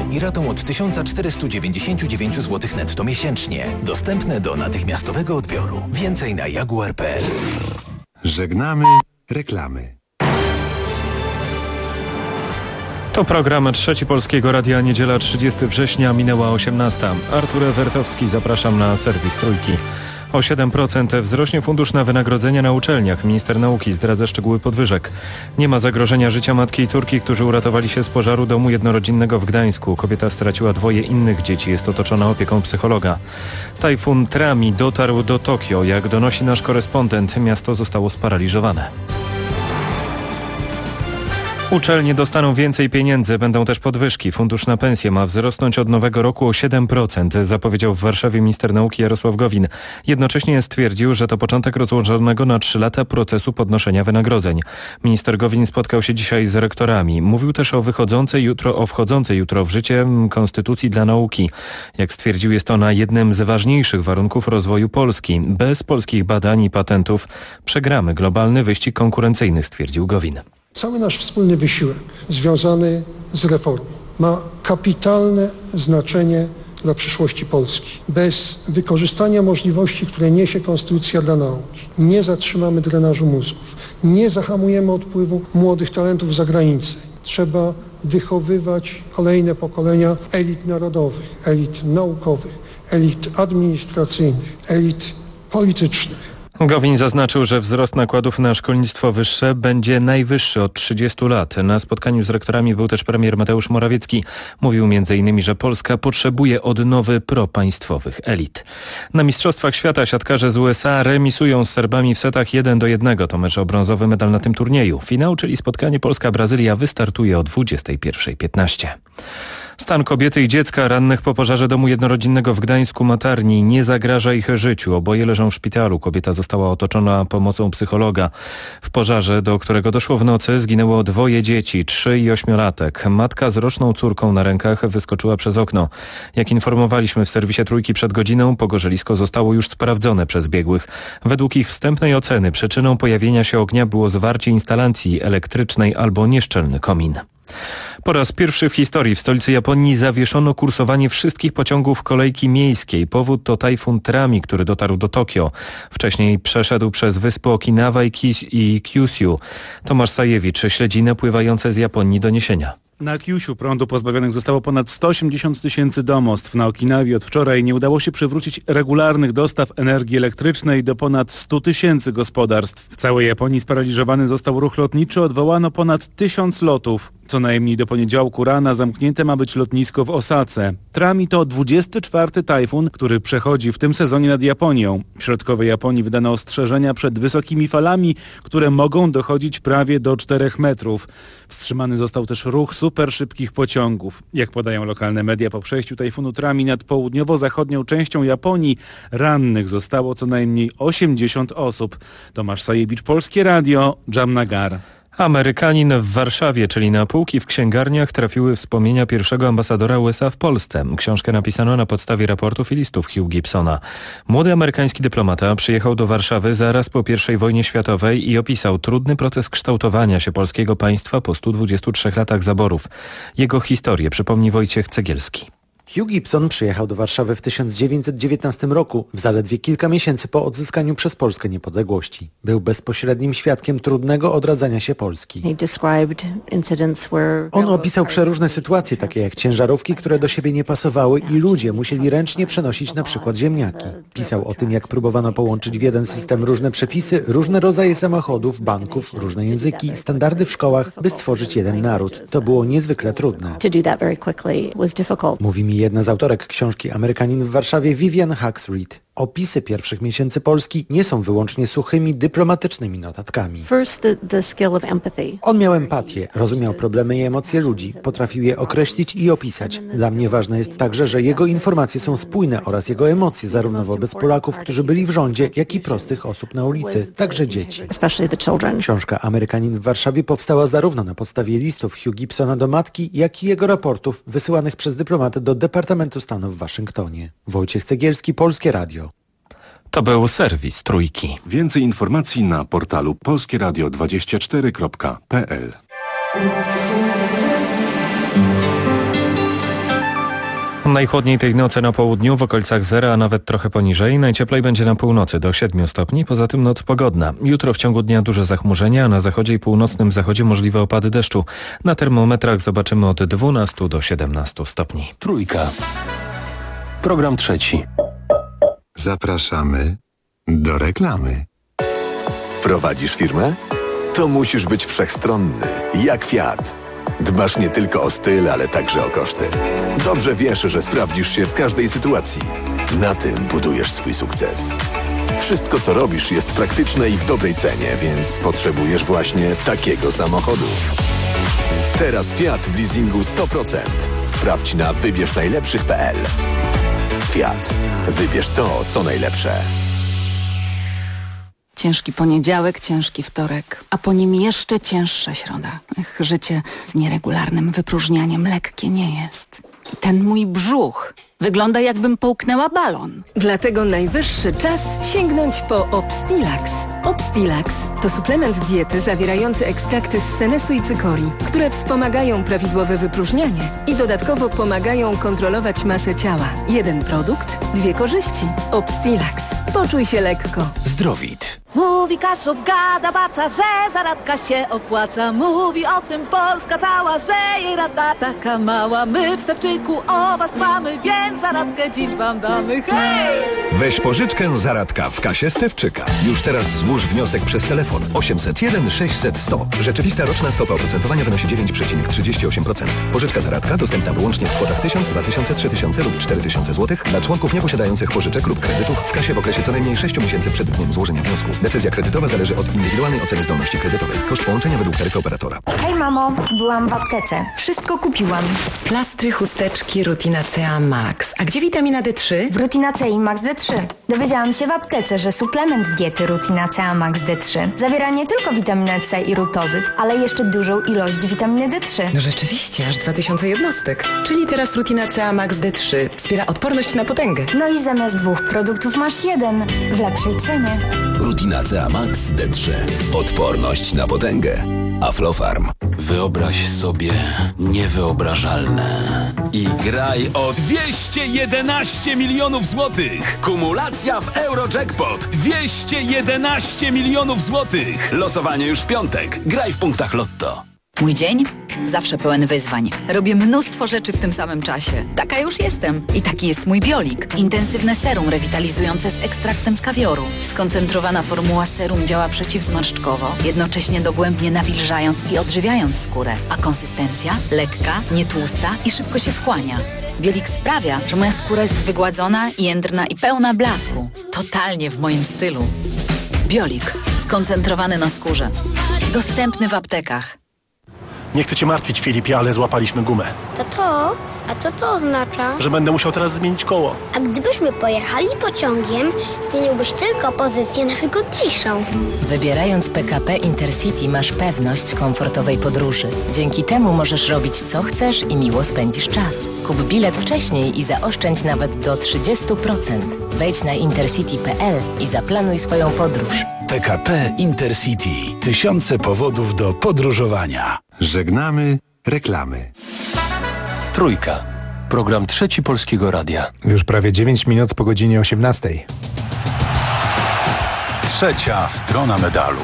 i ratą od 1499 zł netto miesięcznie. Dostępne do natychmiastowego odbioru. Więcej na jaguar.pl. Żegnamy reklamy. To program Trzeci Polskiego Radia, niedziela 30 września, minęła 18. Artur Ewertowski, zapraszam na serwis Trójki. O 7% wzrośnie fundusz na wynagrodzenia na uczelniach. Minister nauki zdradza szczegóły podwyżek. Nie ma zagrożenia życia matki i córki, którzy uratowali się z pożaru domu jednorodzinnego w Gdańsku. Kobieta straciła 2 innych dzieci. Jest otoczona opieką psychologa. Tajfun Trami dotarł do Tokio. Jak donosi nasz korespondent, miasto zostało sparaliżowane. Uczelnie dostaną więcej pieniędzy, będą też podwyżki. Fundusz na pensje ma wzrosnąć od nowego roku o 7%, zapowiedział w Warszawie minister nauki Jarosław Gowin. Jednocześnie stwierdził, że to początek rozłożonego na 3 lata procesu podnoszenia wynagrodzeń. Minister Gowin spotkał się dzisiaj z rektorami. Mówił też o wchodzącej jutro w życie konstytucji dla nauki. Jak stwierdził, jest ona jednym z ważniejszych warunków rozwoju Polski. Bez polskich badań i patentów przegramy globalny wyścig konkurencyjny, stwierdził Gowin. Cały nasz wspólny wysiłek związany z reformą ma kapitalne znaczenie dla przyszłości Polski. Bez wykorzystania możliwości, które niesie konstytucja dla nauki, nie zatrzymamy drenażu mózgów, nie zahamujemy odpływu młodych talentów za granicę. Trzeba wychowywać kolejne pokolenia elit narodowych, elit naukowych, elit administracyjnych, elit politycznych. Gowin zaznaczył, że wzrost nakładów na szkolnictwo wyższe będzie najwyższy od 30 lat. Na spotkaniu z rektorami był też premier Mateusz Morawiecki. Mówił m.in., że Polska potrzebuje odnowy propaństwowych elit. Na Mistrzostwach Świata siatkarze z USA remisują z Serbami w setach 1-1. To mecz o brązowy medal na tym turnieju. Finał, czyli spotkanie Polska-Brazylia, wystartuje o 21:15. Stan kobiety i dziecka rannych po pożarze domu jednorodzinnego w Gdańsku Matarni nie zagraża ich życiu. Oboje leżą w szpitalu. Kobieta została otoczona pomocą psychologa. W pożarze, do którego doszło w nocy, zginęło 2 dzieci, 3 i 8-latek. Matka z roczną córką na rękach wyskoczyła przez okno. Jak informowaliśmy w serwisie Trójki przed godziną, pogorzelisko zostało już sprawdzone przez biegłych. Według ich wstępnej oceny przyczyną pojawienia się ognia było zwarcie instalacji elektrycznej albo nieszczelny komin. Po raz pierwszy w historii w stolicy Japonii zawieszono kursowanie wszystkich pociągów kolejki miejskiej. Powód to tajfun Trami, który dotarł do Tokio. Wcześniej przeszedł przez wyspy Okinawa i Kyushu. Tomasz Sajewicz śledzi napływające z Japonii doniesienia. Na Kyushu prądu pozbawionych zostało ponad 180 000 domostw. Na Okinawie od wczoraj nie udało się przywrócić regularnych dostaw energii elektrycznej do ponad 100 000 gospodarstw. W całej Japonii sparaliżowany został ruch lotniczy, odwołano ponad 1000 lotów. Co najmniej do poniedziałku rana zamknięte ma być lotnisko w Osace. Trami to 24. tajfun, który przechodzi w tym sezonie nad Japonią. W środkowej Japonii wydano ostrzeżenia przed wysokimi falami, które mogą dochodzić prawie do 4 metrów. Wstrzymany został też ruch superszybkich pociągów. Jak podają lokalne media, po przejściu tajfunu Trami nad południowo-zachodnią częścią Japonii rannych zostało co najmniej 80 osób. Tomasz Sajewicz, Polskie Radio, Jamnagar. Amerykanin w Warszawie, czyli na półki w księgarniach, trafiły wspomnienia pierwszego ambasadora USA w Polsce. Książkę napisano na podstawie raportów i listów Hugh Gibsona. Młody amerykański dyplomata przyjechał do Warszawy zaraz po I wojnie światowej i opisał trudny proces kształtowania się polskiego państwa po 123 latach zaborów. Jego historię przypomni Wojciech Cegielski. Hugh Gibson przyjechał do Warszawy w 1919 roku, w zaledwie kilka miesięcy po odzyskaniu przez Polskę niepodległości. Był bezpośrednim świadkiem trudnego odradzania się Polski. On opisał przeróżne sytuacje, takie jak ciężarówki, które do siebie nie pasowały i ludzie musieli ręcznie przenosić na przykład ziemniaki. Pisał o tym, jak próbowano połączyć w jeden system różne przepisy, różne rodzaje samochodów, banków, różne języki, standardy w szkołach, by stworzyć jeden naród. To było niezwykle trudne. Mówi mi jedna z autorek książki Amerykanin w Warszawie, Vivian Hux-Reid. Opisy pierwszych miesięcy Polski nie są wyłącznie suchymi, dyplomatycznymi notatkami. On miał empatię, rozumiał problemy i emocje ludzi, potrafił je określić i opisać. Dla mnie ważne jest także, że jego informacje są spójne oraz jego emocje zarówno wobec Polaków, którzy byli w rządzie, jak i prostych osób na ulicy, także dzieci. Książka Amerykanin w Warszawie powstała zarówno na podstawie listów Hugh Gibsona do matki, jak i jego raportów wysyłanych przez dyplomatę do Departamentu Stanu w Waszyngtonie. Wojciech Cegielski, Polskie Radio. To był serwis Trójki. Więcej informacji na portalu polskieradio24.pl. Najchłodniej tej nocy na południu, w okolicach zera, a nawet trochę poniżej. Najcieplej będzie na północy, do 7 stopni. Poza tym noc pogodna. Jutro w ciągu dnia duże zachmurzenia, a na zachodzie i północnym zachodzie możliwe opady deszczu. Na termometrach zobaczymy od 12 do 17 stopni. Trójka. Program trzeci. Zapraszamy do reklamy. Prowadzisz firmę? To musisz być wszechstronny, jak Fiat. Dbasz nie tylko o styl, ale także o koszty. Dobrze wiesz, że sprawdzisz się w każdej sytuacji. Na tym budujesz swój sukces. Wszystko, co robisz, jest praktyczne i w dobrej cenie, więc potrzebujesz właśnie takiego samochodu. Teraz Fiat w leasingu 100%. Sprawdź na wybiersznajlepszych.pl. Fiat. Wybierz to, co najlepsze. Ciężki poniedziałek, ciężki wtorek, a po nim jeszcze cięższa środa. Życie z nieregularnym wypróżnianiem lekkie nie jest. Ten mój brzuch wygląda, jakbym połknęła balon. Dlatego najwyższy czas sięgnąć po Obstilax. Obstilax to suplement diety zawierający ekstrakty z senesu i cykorii, które wspomagają prawidłowe wypróżnianie i dodatkowo pomagają kontrolować masę ciała. Jeden produkt, dwie korzyści. Obstilax. Poczuj się lekko. Zdrowit. Mówi Kaszub, gada baca, że zaradka się opłaca. Mówi o tym Polska cała, że jej rada taka mała. My w Stepczyku o was dbamy, więc zaradkę dziś wam damy. Hej! Weź pożyczkę zaradka w kasie Stewczyka. Już teraz złóż wniosek przez telefon 801 600 100. Rzeczywista roczna stopa oprocentowania wynosi 9,38%. Pożyczka zaradka dostępna wyłącznie w kwotach 1000, 2000, 3000 lub 4000 zł dla członków nieposiadających pożyczek lub kredytów w kasie w okresie co najmniej 6 miesięcy przed dniem złożenia wniosku. Decyzja kredytowa zależy od indywidualnej oceny zdolności kredytowej. Koszt połączenia według taryfy operatora. Hej mamo, byłam w aptece. Wszystko kupiłam. Plastry, chusteczki, Rutinacea Max. A gdzie witamina D3? W Rutinacei Max D3. Dowiedziałam się w aptece, że suplement diety Rutinacea Max D3 zawiera nie tylko witaminę C i rutozyt, ale jeszcze dużą ilość witaminy D3. No rzeczywiście, aż 2000 jednostek. Czyli teraz Rutinacea Max D3 wspiera odporność na potęgę. No i zamiast 2 produktów masz 1 w lepszej cenie. Rutinacea Max D3. Odporność na potęgę. Aflofarm. Wyobraź sobie niewyobrażalne i graj o 211 milionów złotych. Kumulacja w Eurojackpot 211 milionów złotych. Losowanie już w piątek. Graj w punktach Lotto. Mój dzień? Zawsze pełen wyzwań. Robię mnóstwo rzeczy w tym samym czasie. Taka już jestem. I taki jest mój Biolik. Intensywne serum rewitalizujące z ekstraktem z kawioru. Skoncentrowana formuła serum działa przeciwzmarszczkowo, jednocześnie dogłębnie nawilżając i odżywiając skórę. A konsystencja? Lekka, nietłusta i szybko się wchłania. Biolik sprawia, że moja skóra jest wygładzona, jędrna i pełna blasku. Totalnie w moim stylu. Biolik. Skoncentrowany na skórze. Dostępny w aptekach. Nie chcę cię martwić, Filipie, ale złapaliśmy gumę. Tato, a co to oznacza? Że będę musiał teraz zmienić koło. A gdybyśmy pojechali pociągiem, zmieniłbyś tylko pozycję na wygodniejszą. Wybierając PKP Intercity masz pewność komfortowej podróży. Dzięki temu możesz robić co chcesz i miło spędzisz czas. Kup bilet wcześniej i zaoszczędź nawet do 30%. Wejdź na intercity.pl i zaplanuj swoją podróż. PKP Intercity. Tysiące powodów do podróżowania. Żegnamy reklamy. Trójka. Program trzeci Polskiego Radia. Już prawie 9 minut po godzinie 18. Trzecia strona medalu.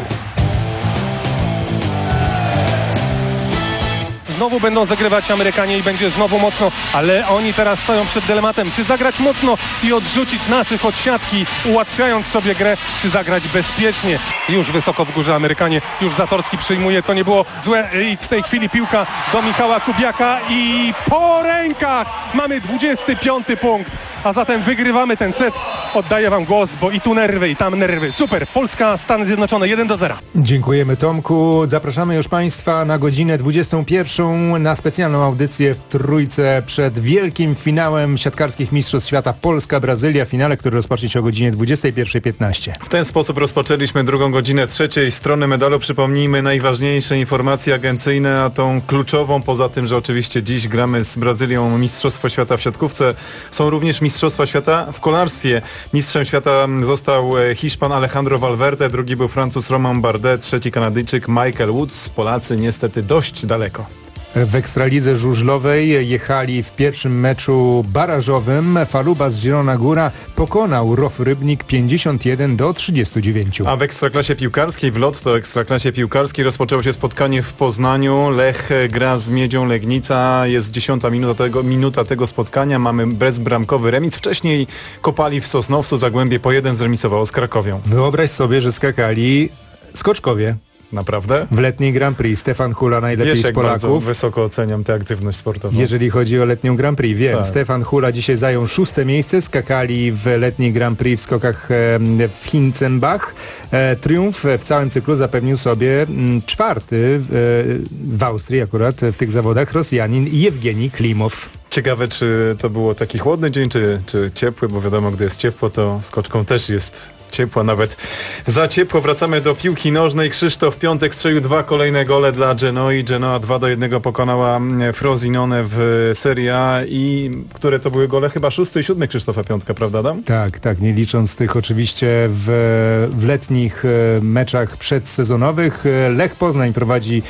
Znowu będą zagrywać Amerykanie i będzie znowu mocno, ale oni teraz stoją przed dylematem, czy zagrać mocno i odrzucić naszych od siatki, ułatwiając sobie grę, czy zagrać bezpiecznie. Już wysoko w górze Amerykanie, już Zatorski przyjmuje, to nie było złe i w tej chwili piłka do Michała Kubiaka i po rękach mamy 25 punkt, a zatem wygrywamy ten set. Oddaję wam głos, bo i tu nerwy, i tam nerwy. Super, Polska, Stany Zjednoczone 1-0. Dziękujemy, Tomku. Zapraszamy już Państwa na godzinę 21 na specjalną audycję w Trójce przed wielkim finałem siatkarskich Mistrzostw Świata Polska-Brazylia. Finale, który rozpocznie się o godzinie 21:15. W ten sposób rozpoczęliśmy drugą godzinę trzeciej strony medalu. Przypomnijmy najważniejsze informacje agencyjne, a tą kluczową, poza tym, że oczywiście dziś gramy z Brazylią Mistrzostwo Świata w siatkówce, są również Mistrzostwa Świata w kolarstwie. Mistrzem świata został Hiszpan Alejandro Valverde, drugi był Francuz Romain Bardet, trzeci Kanadyjczyk Michael Woods. Polacy niestety dość daleko. W Ekstralidze żużlowej jechali w pierwszym meczu barażowym. Falubas Zielona Góra pokonał ROW Rybnik 51-39. A w Ekstraklasie Piłkarskiej, w Lotto Ekstraklasie Piłkarskiej rozpoczęło się spotkanie w Poznaniu. Lech gra z Miedzią Legnica. Jest 10. minuta tego spotkania. Mamy bezbramkowy remis. Wcześniej kopali w Sosnowcu. Zagłębie po 1 zremisowało z Krakowią. Wyobraź sobie, że skakali Skoczkowie. Naprawdę? W letniej Grand Prix. Stefan Hula najlepiej z Polaków. Bardzo wysoko oceniam tę aktywność sportową. Jeżeli chodzi o letnią Grand Prix, wiem. Tak. Stefan Hula dzisiaj zajął 6. miejsce. Skakali w letniej Grand Prix w skokach w Hinzenbach. Triumf w całym cyklu zapewnił sobie 4. w Austrii akurat w tych zawodach Rosjanin Jewgenij Klimow. Ciekawe, czy to było taki chłodny dzień, czy ciepły, bo wiadomo, gdy jest ciepło, to skoczką też jest ciepło, nawet za ciepło. Wracamy do piłki nożnej. Krzysztof Piątek strzelił 2 kolejne gole dla Genoi. Genoa 2-1 pokonała Frosinone w Serie A i które to były gole? Chyba 6. i 7. Krzysztofa Piątka, prawda Adam? Tak, nie licząc tych oczywiście w letnich meczach przedsezonowych. Lech Poznań prowadzi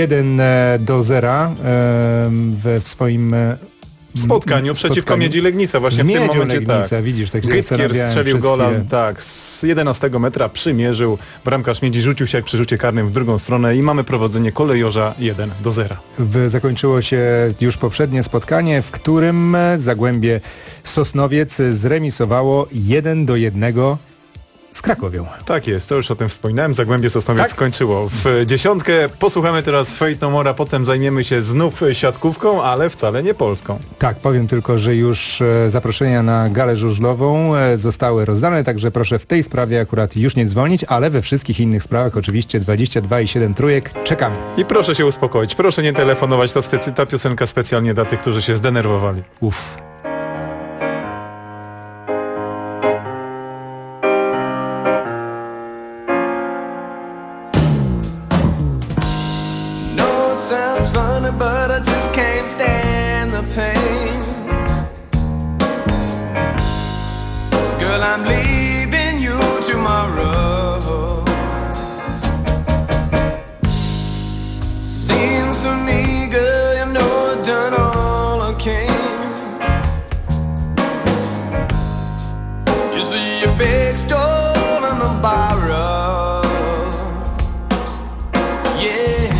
1-0 w swoim spotkaniu przeciwko Miedzi Legnica. Właśnie w tym momencie Legnica, tak. Widzisz, tak Gytkier strzelił gola z 11 metra, przymierzył. Bramkarz Miedzi rzucił się jak przy rzucie karnym w drugą stronę i mamy prowadzenie kolejorza 1-0. Zakończyło się już poprzednie spotkanie, w którym Zagłębie Sosnowiec zremisowało 1-1 z Krakowią. Tak jest, to już o tym wspominałem. Zagłębie Sosnowiec skończyło w 10. Posłuchamy teraz Fate No More'a, potem zajmiemy się znów siatkówką, ale wcale nie polską. Tak, powiem tylko, że już zaproszenia na galę żużlową zostały rozdane, także proszę w tej sprawie akurat już nie dzwonić, ale we wszystkich innych sprawach oczywiście 22 i 7 trójek czekamy. I proszę się uspokoić, proszę nie telefonować, ta piosenka specjalnie dla tych, którzy się zdenerwowali. Uff. But I just can't stand the pain. Girl, I'm leaving you tomorrow. Seems to me, girl, you know I've done all I can. You see your big stole and the borrow. Yeah.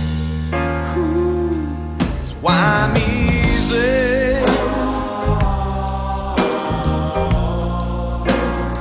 Why I'm easy.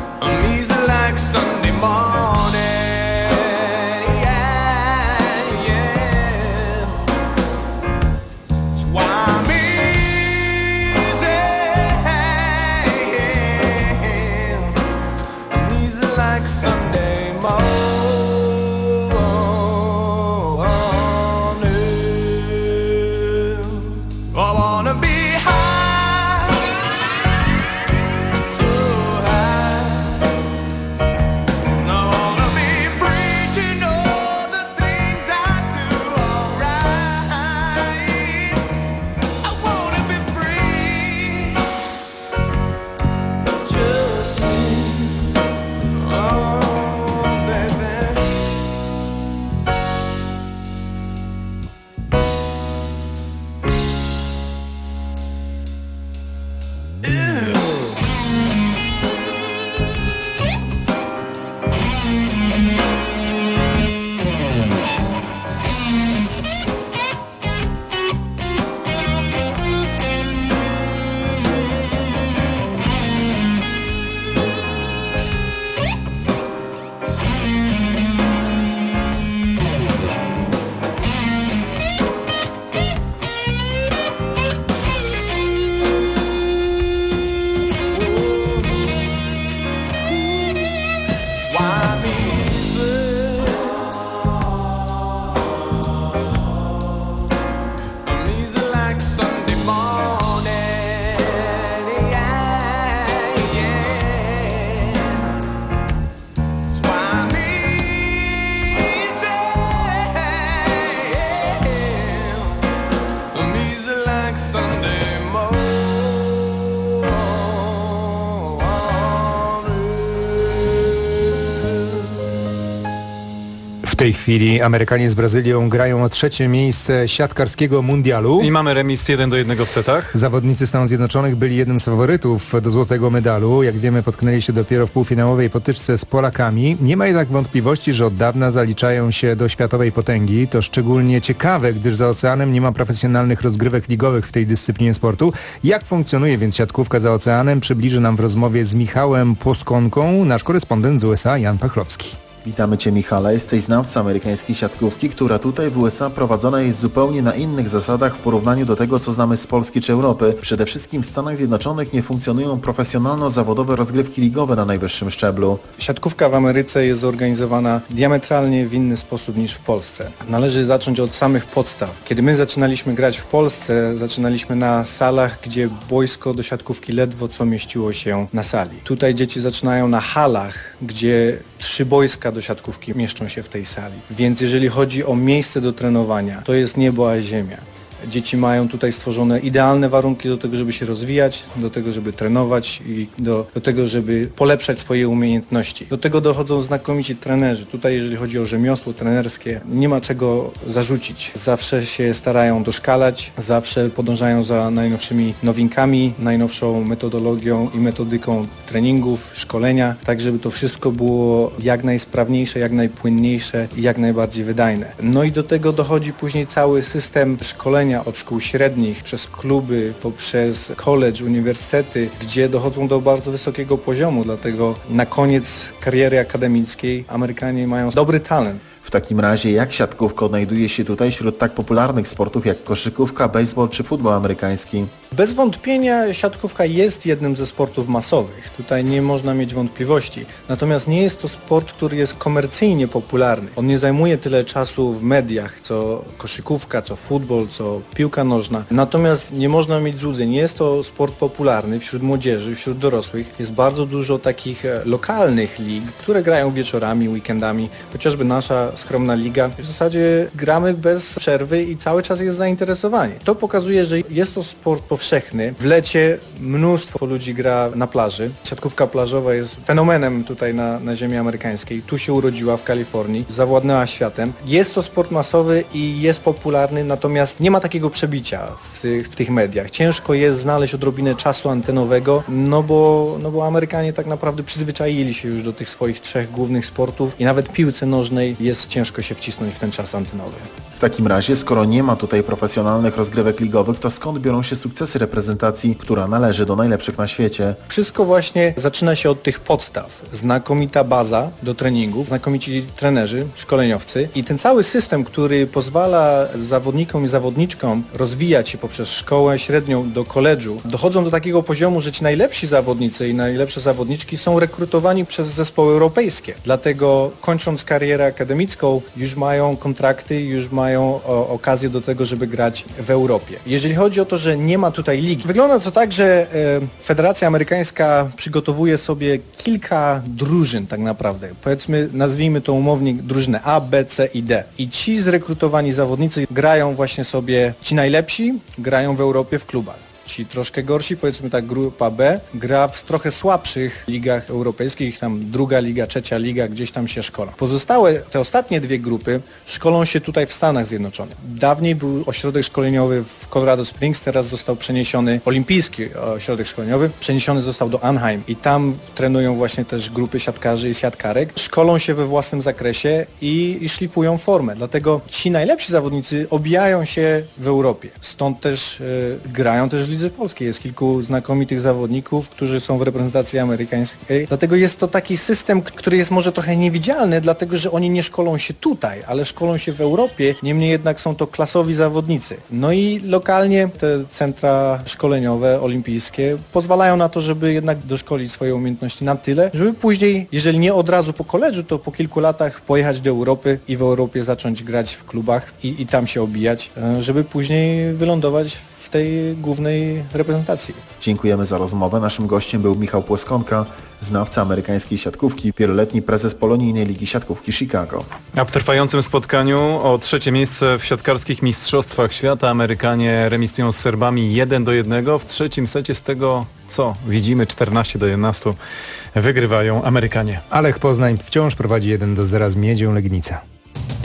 tej chwili Amerykanie z Brazylią grają o 3. miejsce siatkarskiego mundialu. I mamy remis 1-1 w setach. Zawodnicy Stanów Zjednoczonych byli jednym z faworytów do złotego medalu. Jak wiemy, potknęli się dopiero w półfinałowej potyczce z Polakami. Nie ma jednak wątpliwości, że od dawna zaliczają się do światowej potęgi. To szczególnie ciekawe, gdyż za oceanem nie ma profesjonalnych rozgrywek ligowych w tej dyscyplinie sportu. Jak funkcjonuje więc siatkówka za oceanem, przybliży nam w rozmowie z Michałem Płoskonką nasz korespondent z USA Jan Pachlowski. Witamy Cię, Michale. Jesteś znawcą amerykańskiej siatkówki, która tutaj w USA prowadzona jest zupełnie na innych zasadach w porównaniu do tego, co znamy z Polski czy Europy. Przede wszystkim w Stanach Zjednoczonych nie funkcjonują profesjonalno-zawodowe rozgrywki ligowe na najwyższym szczeblu. Siatkówka w Ameryce jest zorganizowana diametralnie w inny sposób niż w Polsce. Należy zacząć od samych podstaw. Kiedy my zaczynaliśmy grać w Polsce, zaczynaliśmy na salach, gdzie boisko do siatkówki ledwo co mieściło się na sali. Tutaj dzieci zaczynają na halach, gdzie 3 boiska do siatkówki mieszczą się w tej sali. Więc jeżeli chodzi o miejsce do trenowania, to jest niebo a ziemia. Dzieci mają tutaj stworzone idealne warunki do tego, żeby się rozwijać, do tego, żeby trenować i do tego, żeby polepszać swoje umiejętności. Do tego dochodzą znakomici trenerzy. Tutaj, jeżeli chodzi o rzemiosło trenerskie, nie ma czego zarzucić. Zawsze się starają doszkalać, zawsze podążają za najnowszymi nowinkami, najnowszą metodologią i metodyką treningów, szkolenia, tak żeby to wszystko było jak najsprawniejsze, jak najpłynniejsze i jak najbardziej wydajne. No i do tego dochodzi później cały system szkolenia od szkół średnich, przez kluby, poprzez college, uniwersytety, gdzie dochodzą do bardzo wysokiego poziomu. Dlatego na koniec kariery akademickiej Amerykanie mają dobry talent. W takim razie jak siatkówka odnajduje się tutaj wśród tak popularnych sportów jak koszykówka, bejsbol czy futbol amerykański? Bez wątpienia siatkówka jest jednym ze sportów masowych. Tutaj nie można mieć wątpliwości. Natomiast nie jest to sport, który jest komercyjnie popularny. On nie zajmuje tyle czasu w mediach, co koszykówka, co futbol, co piłka nożna. Natomiast nie można mieć złudzeń. Jest to sport popularny wśród młodzieży, wśród dorosłych. Jest bardzo dużo takich lokalnych lig, które grają wieczorami, weekendami. Chociażby nasza skromna liga. W zasadzie gramy bez przerwy i cały czas jest zainteresowanie. To pokazuje, że jest to sport powszechny. W lecie mnóstwo ludzi gra na plaży. Siatkówka plażowa jest fenomenem tutaj na ziemi amerykańskiej. Tu się urodziła w Kalifornii, zawładnęła światem. Jest to sport masowy i jest popularny, natomiast nie ma takiego przebicia w tych mediach. Ciężko jest znaleźć odrobinę czasu antenowego, no bo Amerykanie tak naprawdę przyzwyczaili się już do tych swoich 3 głównych sportów i nawet piłce nożnej jest ciężko się wcisnąć w ten czas antenowy. W takim razie, skoro nie ma tutaj profesjonalnych rozgrywek ligowych, to skąd biorą się sukcesy reprezentacji, która należy do najlepszych na świecie? Wszystko właśnie zaczyna się od tych podstaw. Znakomita baza do treningów, znakomici trenerzy, szkoleniowcy i ten cały system, który pozwala zawodnikom i zawodniczkom rozwijać się poprzez szkołę średnią do koledżu, dochodzą do takiego poziomu, że ci najlepsi zawodnicy i najlepsze zawodniczki są rekrutowani przez zespoły europejskie. Dlatego kończąc karierę akademicką już mają kontrakty, już mają okazję do tego, żeby grać w Europie. Jeżeli chodzi o to, że nie ma tutaj ligi, wygląda to tak, że Federacja Amerykańska przygotowuje sobie kilka drużyn tak naprawdę. Powiedzmy, nazwijmy to umownie drużynę A, B, C i D. I ci zrekrutowani zawodnicy grają właśnie sobie, ci najlepsi grają w Europie w klubach. Ci troszkę gorsi, powiedzmy tak grupa B, gra w trochę słabszych ligach europejskich, tam 2. liga, 3. liga, gdzieś tam się szkolą. Pozostałe, te ostatnie 2 grupy szkolą się tutaj w Stanach Zjednoczonych. Dawniej był ośrodek szkoleniowy w Colorado Springs, teraz został przeniesiony, olimpijski ośrodek szkoleniowy, przeniesiony został do Anaheim i tam trenują właśnie też grupy siatkarzy i siatkarek. Szkolą się we własnym zakresie i szlifują formę. Dlatego ci najlepsi zawodnicy obijają się w Europie. Stąd też grają też w lidze polskiej. Jest kilku znakomitych zawodników, którzy są w reprezentacji amerykańskiej. Dlatego jest to taki system, który jest może trochę niewidzialny, dlatego że oni nie szkolą się tutaj, ale szkolą się w Europie. Niemniej jednak są to klasowi zawodnicy. No i lokalnie te centra szkoleniowe, olimpijskie pozwalają na to, żeby jednak doszkolić swoje umiejętności na tyle, żeby później, jeżeli nie od razu po koledżu, to po kilku latach pojechać do Europy i w Europie zacząć grać w klubach i tam się obijać, żeby później wylądować w tej głównej reprezentacji. Dziękujemy za rozmowę. Naszym gościem był Michał Płoskonka, znawca amerykańskiej siatkówki, wieloletni prezes Polonijnej Ligi Siatkówki Chicago. A w trwającym spotkaniu o 3. miejsce w siatkarskich mistrzostwach świata Amerykanie remisują z Serbami 1-1. W 3. secie z tego, co widzimy, 14-11 wygrywają Amerykanie. Lech Poznań wciąż prowadzi 1-0 z Miedzią Legnica.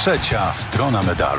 trzecia strona medalu.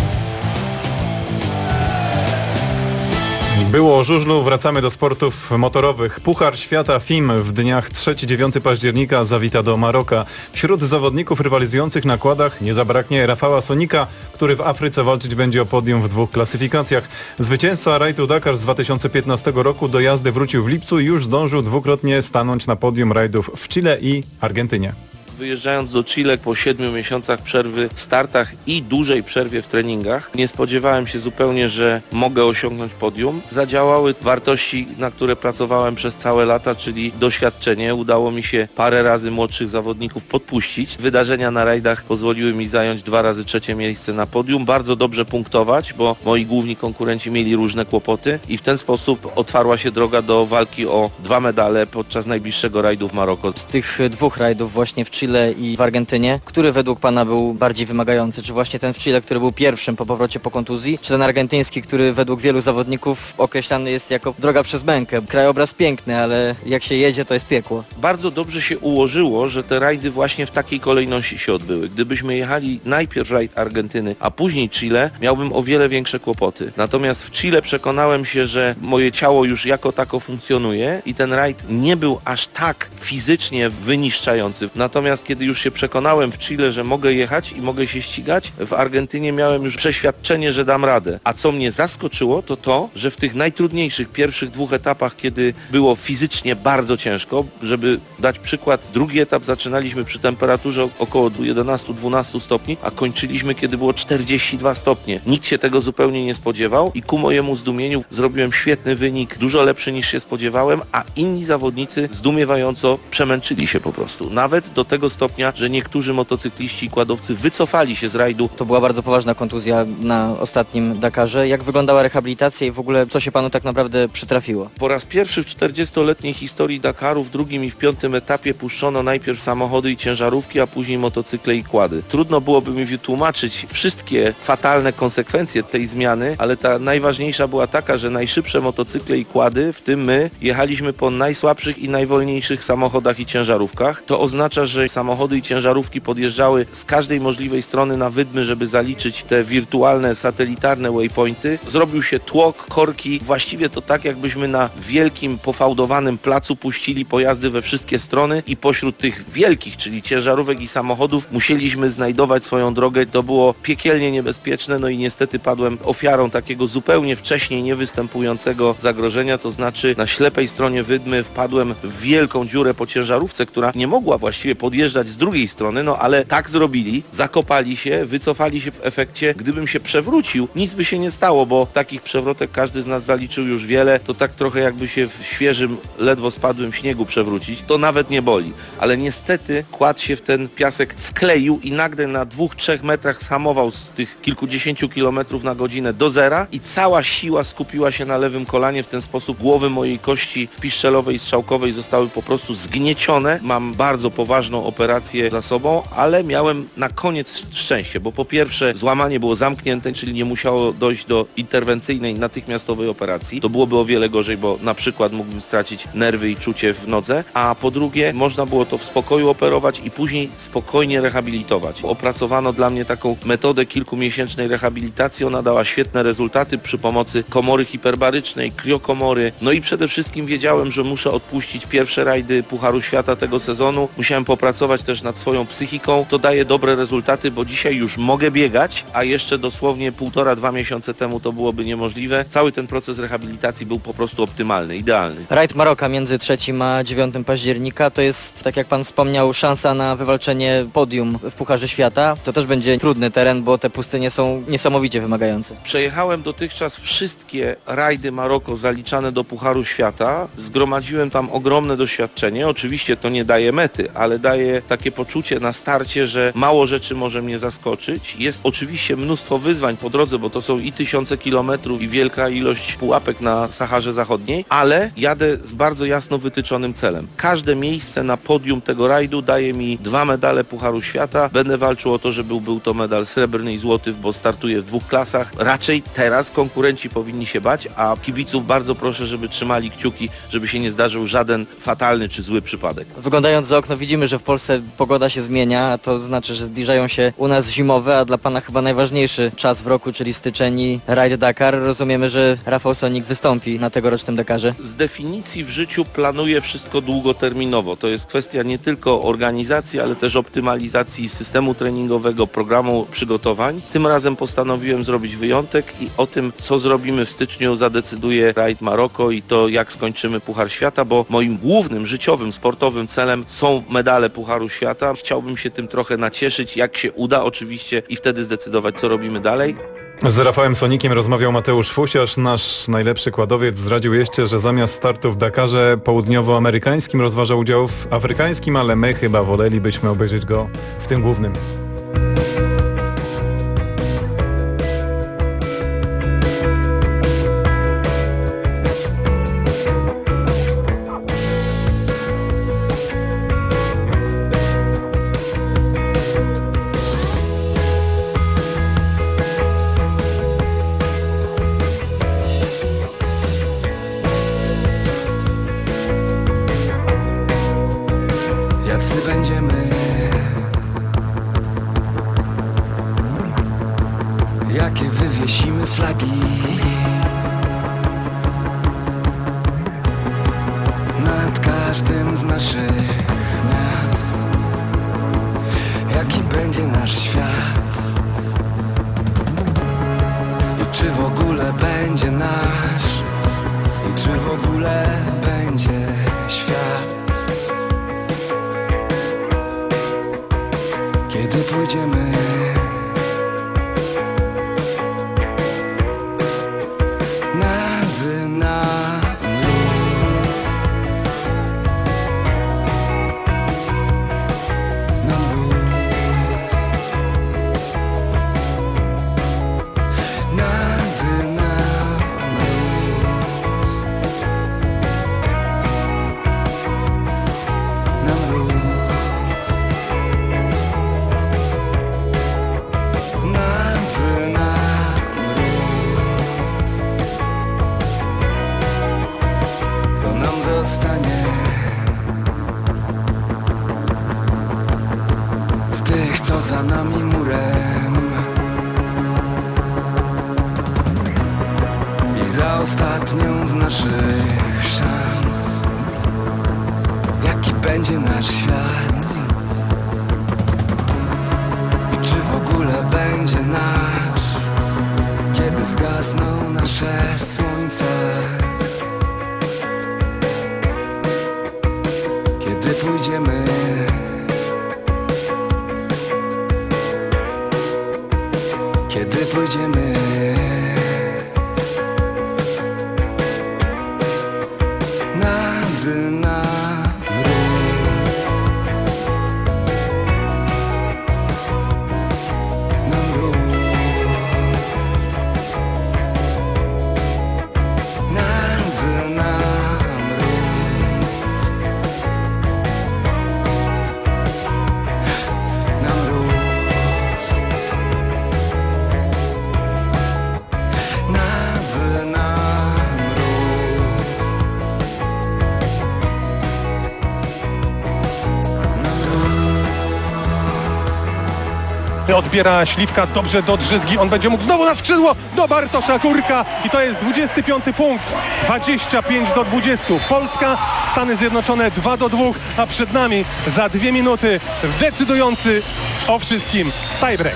Było o żużlu, wracamy do sportów motorowych. Puchar Świata FIM w dniach 3-9 października zawita do Maroka. Wśród zawodników rywalizujących na kładach nie zabraknie Rafała Sonika, który w Afryce walczyć będzie o podium w 2 klasyfikacjach. Zwycięzca rajdu Dakar z 2015 roku do jazdy wrócił w lipcu i już zdążył dwukrotnie stanąć na podium rajdów w Chile i Argentynie. Wyjeżdżając do Chile po 7 miesiącach przerwy w startach i dużej przerwie w treningach, nie spodziewałem się zupełnie, że mogę osiągnąć podium. Zadziałały wartości, na które pracowałem przez całe lata, czyli doświadczenie. Udało mi się parę razy młodszych zawodników podpuścić. Wydarzenia na rajdach pozwoliły mi zająć 2 razy 3. miejsce na podium. Bardzo dobrze punktować, bo moi główni konkurenci mieli różne kłopoty i w ten sposób otwarła się droga do walki o 2 medale podczas najbliższego rajdu w Maroko. Z tych 2 rajdów właśnie w Chile i w Argentynie, który według Pana był bardziej wymagający? Czy właśnie ten w Chile, który był pierwszym po powrocie po kontuzji, czy ten argentyński, który według wielu zawodników określany jest jako droga przez mękę? Krajobraz piękny, ale jak się jedzie, to jest piekło. Bardzo dobrze się ułożyło, że te rajdy właśnie w takiej kolejności się odbyły. Gdybyśmy jechali najpierw rajd Argentyny, a później Chile, miałbym o wiele większe kłopoty. Natomiast w Chile przekonałem się, że moje ciało już jako tako funkcjonuje i ten rajd nie był aż tak fizycznie wyniszczający. Natomiast kiedy już się przekonałem w Chile, że mogę jechać i mogę się ścigać, w Argentynie miałem już przeświadczenie, że dam radę. A co mnie zaskoczyło, to, że w tych najtrudniejszych pierwszych 2 etapach, kiedy było fizycznie bardzo ciężko, żeby dać przykład, drugi etap zaczynaliśmy przy temperaturze około 11-12 stopni, a kończyliśmy, kiedy było 42 stopnie. Nikt się tego zupełnie nie spodziewał i ku mojemu zdumieniu zrobiłem świetny wynik, dużo lepszy niż się spodziewałem, a inni zawodnicy zdumiewająco przemęczyli się po prostu. Nawet do tego stopnia, że niektórzy motocykliści i kładowcy wycofali się z rajdu. To była bardzo poważna kontuzja na ostatnim Dakarze. Jak wyglądała rehabilitacja i w ogóle co się Panu tak naprawdę przytrafiło? Po raz pierwszy w 40-letniej historii Dakaru w 2. i w 5. etapie puszczono najpierw samochody i ciężarówki, a później motocykle i kłady. Trudno byłoby mi wytłumaczyć wszystkie fatalne konsekwencje tej zmiany, ale ta najważniejsza była taka, że najszybsze motocykle i kłady, w tym my, jechaliśmy po najsłabszych i najwolniejszych samochodach i ciężarówkach. To oznacza, że samochody i ciężarówki podjeżdżały z każdej możliwej strony na wydmy, żeby zaliczyć te wirtualne, satelitarne waypointy. Zrobił się tłok, korki. Właściwie to tak, jakbyśmy na wielkim, pofałdowanym placu puścili pojazdy we wszystkie strony i pośród tych wielkich, czyli ciężarówek i samochodów, musieliśmy znajdować swoją drogę. To było piekielnie niebezpieczne, no i niestety padłem ofiarą takiego zupełnie wcześniej niewystępującego zagrożenia, to znaczy na ślepej stronie wydmy wpadłem w wielką dziurę po ciężarówce, która nie mogła właściwie podjeżdżać z drugiej strony, no ale tak zrobili, zakopali się, wycofali się w efekcie. Gdybym się przewrócił, nic by się nie stało, bo takich przewrotek każdy z nas zaliczył już wiele, to tak trochę jakby się w świeżym, ledwo spadłym śniegu przewrócić, to nawet nie boli. Ale niestety kład się w ten piasek wkleił i nagle na 2-3 metrach zhamował z tych kilkudziesięciu kilometrów na godzinę do zera i cała siła skupiła się na lewym kolanie. W ten sposób głowy mojej kości piszczelowej i strzałkowej zostały po prostu zgniecione. Mam bardzo poważną operację za sobą, ale miałem na koniec szczęście, bo po pierwsze złamanie było zamknięte, czyli nie musiało dojść do interwencyjnej, natychmiastowej operacji. To byłoby o wiele gorzej, bo na przykład mógłbym stracić nerwy i czucie w nodze, a po drugie można było to w spokoju operować i później spokojnie rehabilitować. Opracowano dla mnie taką metodę kilkumiesięcznej rehabilitacji. Ona dała świetne rezultaty przy pomocy komory hiperbarycznej, kriokomory. No i przede wszystkim wiedziałem, że muszę odpuścić pierwsze rajdy Pucharu Świata tego sezonu. Musiałem popracować też nad swoją psychiką. To daje dobre rezultaty, bo dzisiaj już mogę biegać, a jeszcze dosłownie 1,5-2 miesiące temu to byłoby niemożliwe. Cały ten proces rehabilitacji był po prostu optymalny, idealny. Rajd Maroka między 3 a 9 października to jest, tak jak Pan wspomniał, szansa na wywalczenie podium w Pucharze Świata. To też będzie trudny teren, bo te pustynie są niesamowicie wymagające. Przejechałem dotychczas wszystkie rajdy Maroko zaliczane do Pucharu Świata. Zgromadziłem tam ogromne doświadczenie. Oczywiście to nie daje mety, ale daje takie poczucie na starcie, że mało rzeczy może mnie zaskoczyć. Jest oczywiście mnóstwo wyzwań po drodze, bo to są i 1000 kilometrów i wielka ilość pułapek na Saharze Zachodniej, ale jadę z bardzo jasno wytyczonym celem. Każde miejsce na podium tego rajdu daje mi 2 medale Pucharu Świata. Będę walczył o to, żeby był to medal srebrny i złoty, bo startuję w 2 klasach. Raczej teraz konkurenci powinni się bać, a kibiców bardzo proszę, żeby trzymali kciuki, żeby się nie zdarzył żaden fatalny czy zły przypadek. Wyglądając za okno widzimy, że w Polsce Polsce pogoda się zmienia, a to znaczy, że zbliżają się u nas zimowe, a dla pana chyba najważniejszy czas w roku, czyli styczeń i Rajd Dakar. Rozumiemy, że Rafał Sonik wystąpi na tegorocznym Dakarze. Z definicji w życiu planuję wszystko długoterminowo. To jest kwestia nie tylko organizacji, ale też optymalizacji systemu treningowego, programu przygotowań. Tym razem postanowiłem zrobić wyjątek i o tym, co zrobimy w styczniu, zadecyduje Rajd Maroko i to, jak skończymy Puchar Świata, bo moim głównym, życiowym, sportowym celem są medale Pucharu Świata. Chciałbym się tym trochę nacieszyć, jak się uda oczywiście i wtedy zdecydować, co robimy dalej. Z Rafałem Sonikiem rozmawiał Mateusz Fusiarz. Nasz najlepszy kładowiec zdradził jeszcze, że zamiast startu w Dakarze południowoamerykańskim rozważa udział w afrykańskim, ale my chyba wolelibyśmy obejrzeć go w tym głównym. Jakie wywiesimy flagi nad każdym z naszych miast? Jaki będzie nasz świat? I czy w ogóle będzie nasz? I czy w ogóle będzie świat? Kiedy pójdziemy z tych, co za nami murem, i za ostatnią z naszych szans. Jaki będzie nasz świat? I czy w ogóle będzie nasz? Kiedy zgasną nasze słońce? Kiedy pójdziemy Kiedy pójdziemy na Odbiera Śliwka dobrze do Drzyzgi. On będzie mógł znowu na skrzydło do Bartosza Górka i to jest 25 punkt. 25-20. Polska, Stany Zjednoczone 2-2, a przed nami za 2 minuty decydujący o wszystkim tiebreak.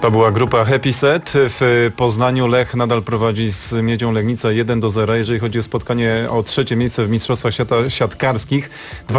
To była grupa Happy Set. W Poznaniu Lech nadal prowadzi z Miedzią Legnica 1-0, jeżeli chodzi o spotkanie o trzecie miejsce w Mistrzostwach Świata siatkarskich.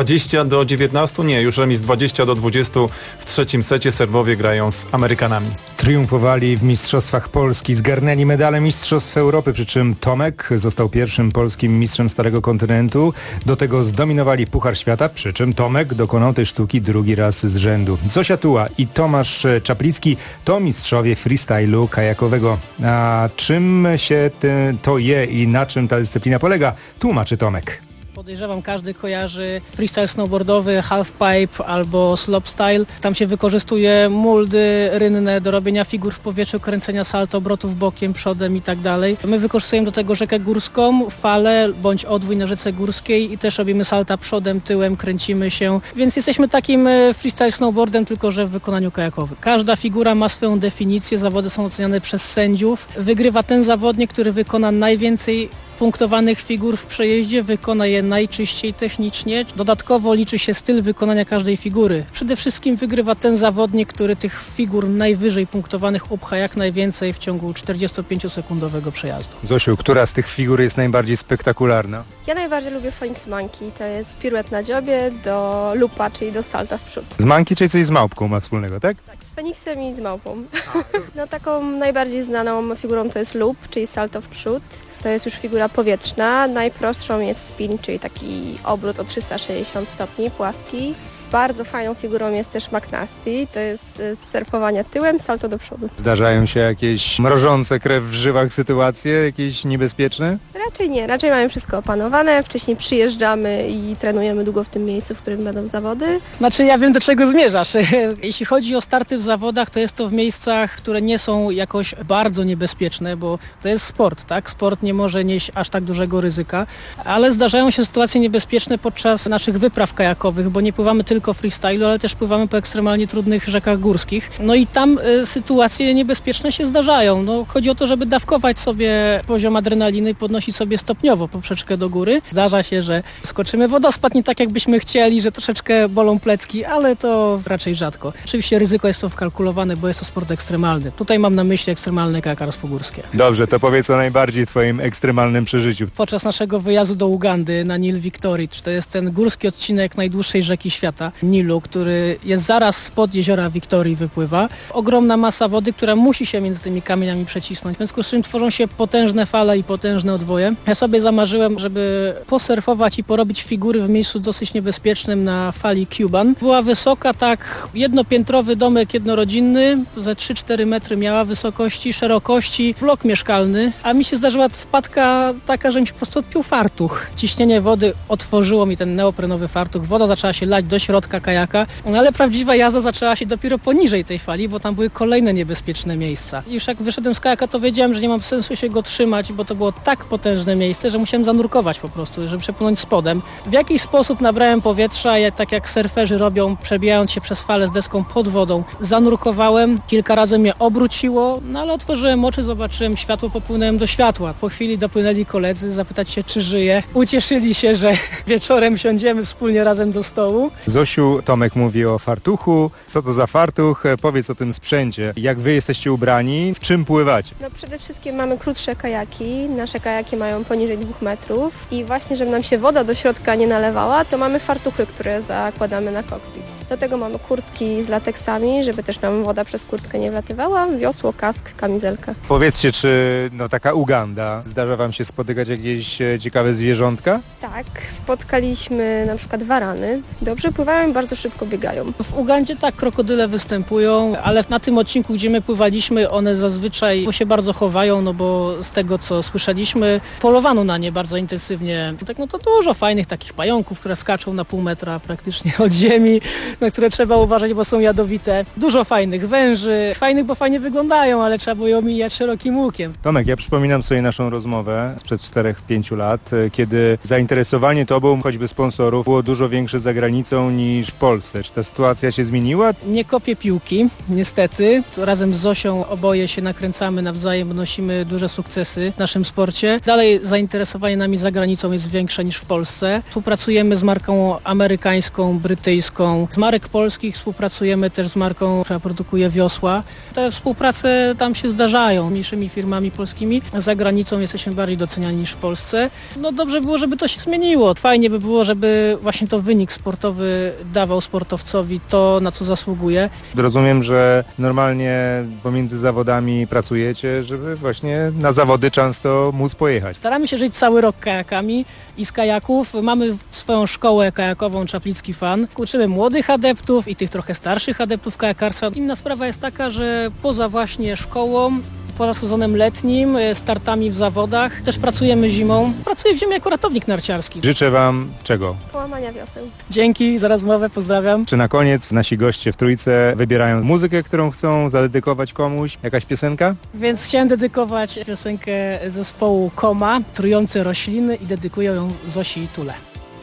20-19, nie, już remis 20-20 w trzecim secie. Serbowie grają z Amerykanami. Triumfowali w Mistrzostwach Polski, zgarnęli medale Mistrzostw Europy, przy czym Tomek został pierwszym polskim mistrzem Starego Kontynentu. Do tego zdominowali Puchar Świata, przy czym Tomek dokonał tej sztuki drugi raz z rzędu. Zosia Tuła i Tomasz Czaplicki to mistrzowie freestylu kajakowego. A czym się to je i na czym ta dyscyplina polega? Tłumaczy Tomek. Podejrzewam, każdy kojarzy freestyle snowboardowy, halfpipe albo slopestyle. Tam się wykorzystuje muldy rynne do robienia figur w powietrzu, kręcenia salto, obrotów bokiem, przodem i tak dalej. My wykorzystujemy do tego rzekę górską, falę bądź odwój na rzece górskiej i też robimy salta przodem, tyłem, kręcimy się. Więc jesteśmy takim freestyle snowboardem, tylko że w wykonaniu kajakowym. Każda figura ma swoją definicję, zawody są oceniane przez sędziów. Wygrywa ten zawodnik, który wykona najwięcej punktowanych figur w przejeździe, wykona je najczyściej technicznie. Dodatkowo liczy się styl wykonania każdej figury. Przede wszystkim wygrywa ten zawodnik, który tych figur najwyżej punktowanych upcha jak najwięcej w ciągu 45-sekundowego przejazdu. Zosiu, która z tych figur jest najbardziej spektakularna? Ja najbardziej lubię Phoenix Monkey. To jest piruet na dziobie do lupa, czyli do salta w przód. Z Monkey, czyli coś z małpką ma wspólnego, tak? Tak, z Feniksem i z małpą. No taką najbardziej znaną figurą to jest loop, czyli salto w przód. To jest już figura powietrzna. Najprostszą jest spin, czyli taki obrót o 360 stopni, płaski. Bardzo fajną figurą jest też McNasty. To jest surfowanie tyłem, salto do przodu. Zdarzają się jakieś mrożące krew w żyłach sytuacje, jakieś niebezpieczne? Raczej nie. Raczej mamy wszystko opanowane. Wcześniej przyjeżdżamy i trenujemy długo w tym miejscu, w którym będą zawody. Znaczy ja wiem, do czego zmierzasz. Jeśli chodzi o starty w zawodach, to jest to w miejscach, które nie są jakoś bardzo niebezpieczne, bo to jest sport, tak? Sport nie może nieść aż tak dużego ryzyka, ale zdarzają się sytuacje niebezpieczne podczas naszych wypraw kajakowych, bo nie pływamy tylko freestylu, ale też pływamy po ekstremalnie trudnych rzekach górskich. No i tam sytuacje niebezpieczne się zdarzają. No, chodzi o to, żeby dawkować sobie poziom adrenaliny i podnosić sobie stopniowo poprzeczkę do góry. Zdarza się, że skoczymy wodospad nie tak jakbyśmy chcieli, że troszeczkę bolą plecki, ale to raczej rzadko. Oczywiście ryzyko jest to wkalkulowane, bo jest to sport ekstremalny. Tutaj mam na myśli ekstremalne kajakarstwo górskie. Dobrze, to powiedz o najbardziej twoim ekstremalnym przeżyciu. Podczas naszego wyjazdu do Ugandy na Nil Victoria, to jest ten górski odcinek najdłuższej rzeki świata, Nilu, który jest zaraz spod jeziora Wiktorii wypływa. Ogromna masa wody, która musi się między tymi kamieniami przecisnąć, w związku z czym tworzą się potężne fale i potężne odwoje. Ja sobie zamarzyłem, żeby posurfować i porobić figury w miejscu dosyć niebezpiecznym na fali Cuban. Była wysoka, tak jednopiętrowy domek jednorodzinny, ze 3-4 metry miała wysokości, szerokości, blok mieszkalny, a mi się zdarzyła wpadka taka, że mi się po prostu odpił fartuch. Ciśnienie wody otworzyło mi ten neoprenowy fartuch, woda zaczęła się lać do środka kajaka, ale prawdziwa jazda zaczęła się dopiero poniżej tej fali, bo tam były kolejne niebezpieczne miejsca. Już jak wyszedłem z kajaka, to wiedziałem, że nie mam sensu się go trzymać, bo to było tak potężne miejsce, że musiałem zanurkować po prostu, żeby przepłynąć spodem. W jakiś sposób nabrałem powietrza, tak jak surferzy robią, przebijając się przez falę z deską pod wodą. Zanurkowałem, kilka razy mnie obróciło, no ale otworzyłem oczy, zobaczyłem światło, popłynąłem do światła. Po chwili dopłynęli koledzy, zapytać się, czy żyję. Ucieszyli się, że wieczorem siądziemy wspólnie razem do stołu. Zosiu, Tomek mówi o fartuchu. Co to za fartuch? Powiedz o tym sprzęcie. Jak wy jesteście ubrani? W czym pływacie? No przede wszystkim mamy krótsze kajaki. Nasze kajaki mają poniżej 2 metrów i właśnie, żeby nam się woda do środka nie nalewała, to mamy fartuchy, które zakładamy na kokpit. Do tego mamy kurtki z lateksami, żeby też nam woda przez kurtkę nie wlatywała, wiosło, kask, kamizelka. Powiedzcie, czy taka Uganda, zdarza wam się spotykać jakieś ciekawe zwierzątka? Tak, spotkaliśmy na przykład warany. Dobrze pływają i bardzo szybko biegają. W Ugandzie tak, krokodyle występują, ale na tym odcinku, gdzie my pływaliśmy, one zazwyczaj się bardzo chowają, no bo z tego, co słyszeliśmy, polowano na nie bardzo intensywnie. Tak, no to dużo fajnych takich pająków, które skaczą na pół metra praktycznie od ziemi, na które trzeba uważać, bo są jadowite. Dużo fajnych węży, fajnych, bo fajnie wyglądają, ale trzeba było je omijać szerokim łukiem. Tomek, ja przypominam sobie naszą rozmowę sprzed 4-5 lat, kiedy zainteresowanie tobą, choćby sponsorów, było dużo większe za granicą niż w Polsce. Czy ta sytuacja się zmieniła? Nie kopię piłki, niestety. Razem z Zosią oboje się nakręcamy nawzajem, nosimy duże sukcesy w naszym sporcie. Dalej zainteresowanie nami za granicą jest większe niż w Polsce. Współpracujemy z marką amerykańską, brytyjską, z marek polskich współpracujemy też z marką, która produkuje wiosła. Te współprace tam się zdarzają, mniejszymi firmami polskimi. Za granicą jesteśmy bardziej doceniani niż w Polsce. No dobrze było, żeby to się zmieniło. Fajnie by było, żeby właśnie to wynik sportowy dawał sportowcowi to, na co zasługuje. Rozumiem, że normalnie pomiędzy zawodami pracujecie, żeby właśnie na zawody często móc pojechać. Staramy się żyć cały rok kajakami i z kajaków. Mamy swoją szkołę kajakową Czaplicki Fan. Uczymy młodych adeptów i tych trochę starszych adeptów kajakarstwa. Inna sprawa jest taka, że poza właśnie szkołą, poza sezonem letnim, startami w zawodach, też pracujemy zimą. Pracuję w zimie jako ratownik narciarski. Życzę Wam czego? Połamania wioseł. Dzięki za rozmowę, pozdrawiam. Czy na koniec nasi goście w Trójce wybierają muzykę, którą chcą zadedykować komuś? Jakaś piosenka? Więc chciałem dedykować piosenkę zespołu Koma, Trujące rośliny, i dedykuję ją Zosi i Tule.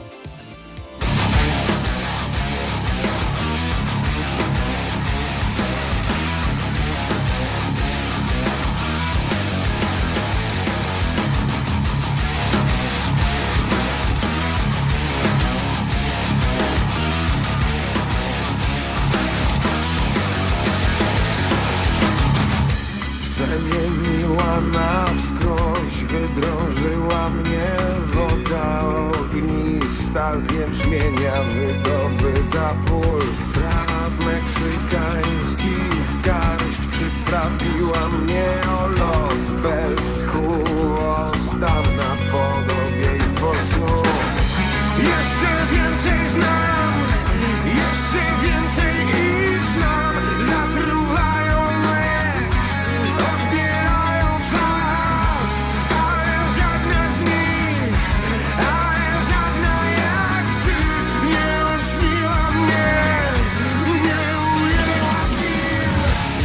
Przemieniła na wskroś, wydrążyła mnie woda ognista z jęczmienia wydobyta pól. Praw meksykańskich garść przyprawiła mnie o lot bez tchu, ostawna podobieństwo snu. Jeszcze więcej znam, jeszcze więcej ich znam, zatruwają mecz, odbierają czas, ale żadna z nich, ale żadna jak ty nie ośmiła mnie, nie ujęła chwil.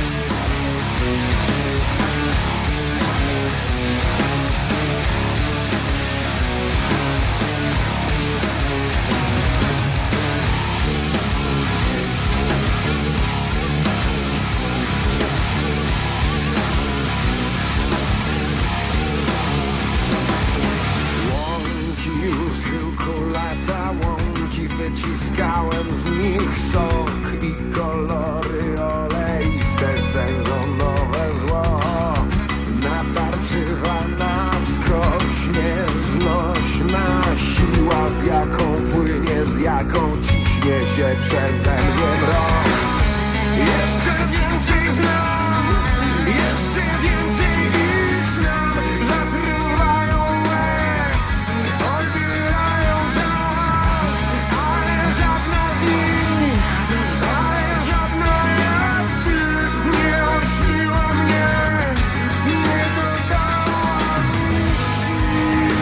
Łąki u schyłku lata, łąki wyciskałem z nich sok i kolory oleiste, sezonowe zło. Natarczywa na wskroś, nieznośna siła, z jaką płynie, z jaką ciśnie się przeze mnie mrok. Jeszcze więcej znam, jeszcze więcej ich znam, zatruwają łeb, odbierają czas, ale żadna z nich, ale żadna jak ty nie ośmiła mnie, nie dodała mi sił.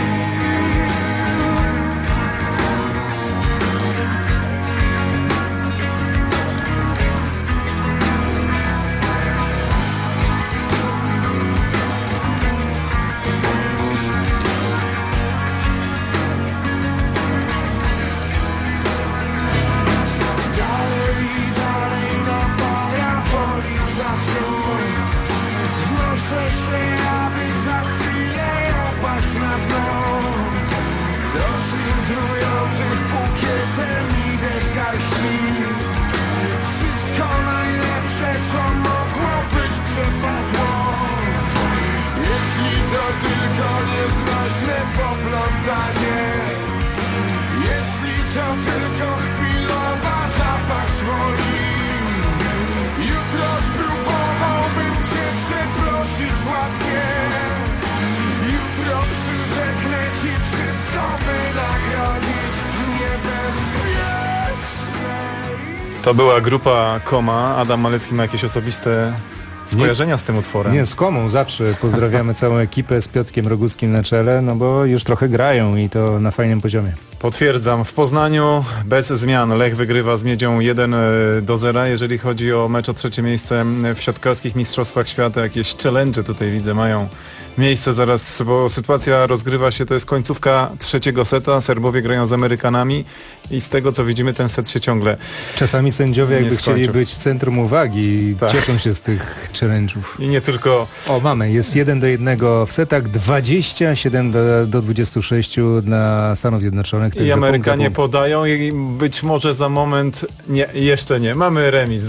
Dalej i dalej napaja poli czasu. Znoszę się, aby za chwilę opaść na dno. Z roślin trujących bukietem idę w garści. Wszystko najlepsze, co mogło być, przepadło. Jeśli to tylko nieznośne poplątanie, jeśli to tylko chwilowa zapaść woli, jutro spróbowałbym cię przeprosić ładnie. Jutro przyrzeknę ci wszystko, by nagrodzić niebezpiecznej. To była grupa Koma. Adam Malecki ma jakieś osobiste skojarzenia z tym utworem? Nie, z Komą zawsze pozdrawiamy całą ekipę z Piotrkiem Roguckim na czele, no bo już trochę grają i to na fajnym poziomie. Potwierdzam. W Poznaniu bez zmian. Lech wygrywa z Miedzią 1-0. Jeżeli chodzi o mecz o trzecie miejsce w siatkarskich mistrzostwach świata, jakieś challenge tutaj widzę mają miejsce zaraz, bo sytuacja rozgrywa się, to jest końcówka trzeciego seta, Serbowie grają z Amerykanami i z tego co widzimy ten set się ciągle Czasami sędziowie jakby skończył. chcieli być w centrum uwagi, cieszą się z tych challenge'ów. I nie tylko. O, mamy, jest 1-1 w setach, 27-26 dla Stanów Zjednoczonych. I Amerykanie podają i być może za moment, nie, jeszcze nie. Mamy remis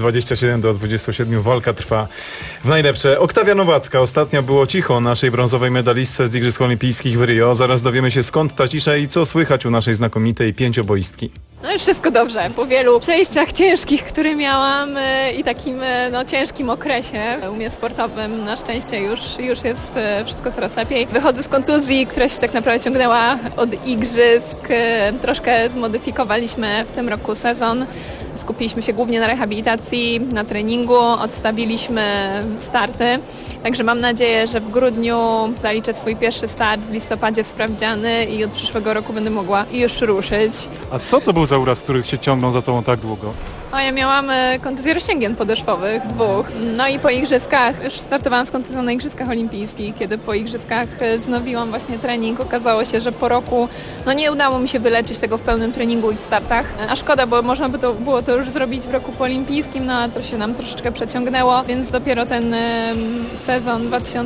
27-27, walka trwa w najlepsze. Oktawia Nowacka, ostatnio było cicho o naszej brązowej medalistce z Igrzysk Olimpijskich w Rio. Zaraz dowiemy się skąd ta cisza i co słychać u naszej znakomitej pięcioboistki. No i wszystko dobrze. Po wielu przejściach ciężkich, które miałam i takim ciężkim okresie u mnie sportowym, na szczęście już jest wszystko coraz lepiej. Wychodzę z kontuzji, która się tak naprawdę ciągnęła od igrzysk. Troszkę zmodyfikowaliśmy w tym roku sezon. Skupiliśmy się głównie na rehabilitacji, na treningu, odstawiliśmy starty. Także mam nadzieję, że w grudniu zaliczę swój pierwszy start, w listopadzie sprawdziany i od przyszłego roku będę mogła już ruszyć. A co to był za uraz, których się ciągną za tobą tak długo? O, ja miałam kontuzję rozcięgien podeszwowych, 2. No i po igrzyskach, już startowałam z kontuzją na Igrzyskach Olimpijskich, kiedy po igrzyskach wznowiłam właśnie trening. Okazało się, że po roku nie udało mi się wyleczyć tego w pełnym treningu i w startach. A szkoda, bo można by było to już zrobić w roku poolimpijskim, a to się nam troszeczkę przeciągnęło, więc dopiero ten sezon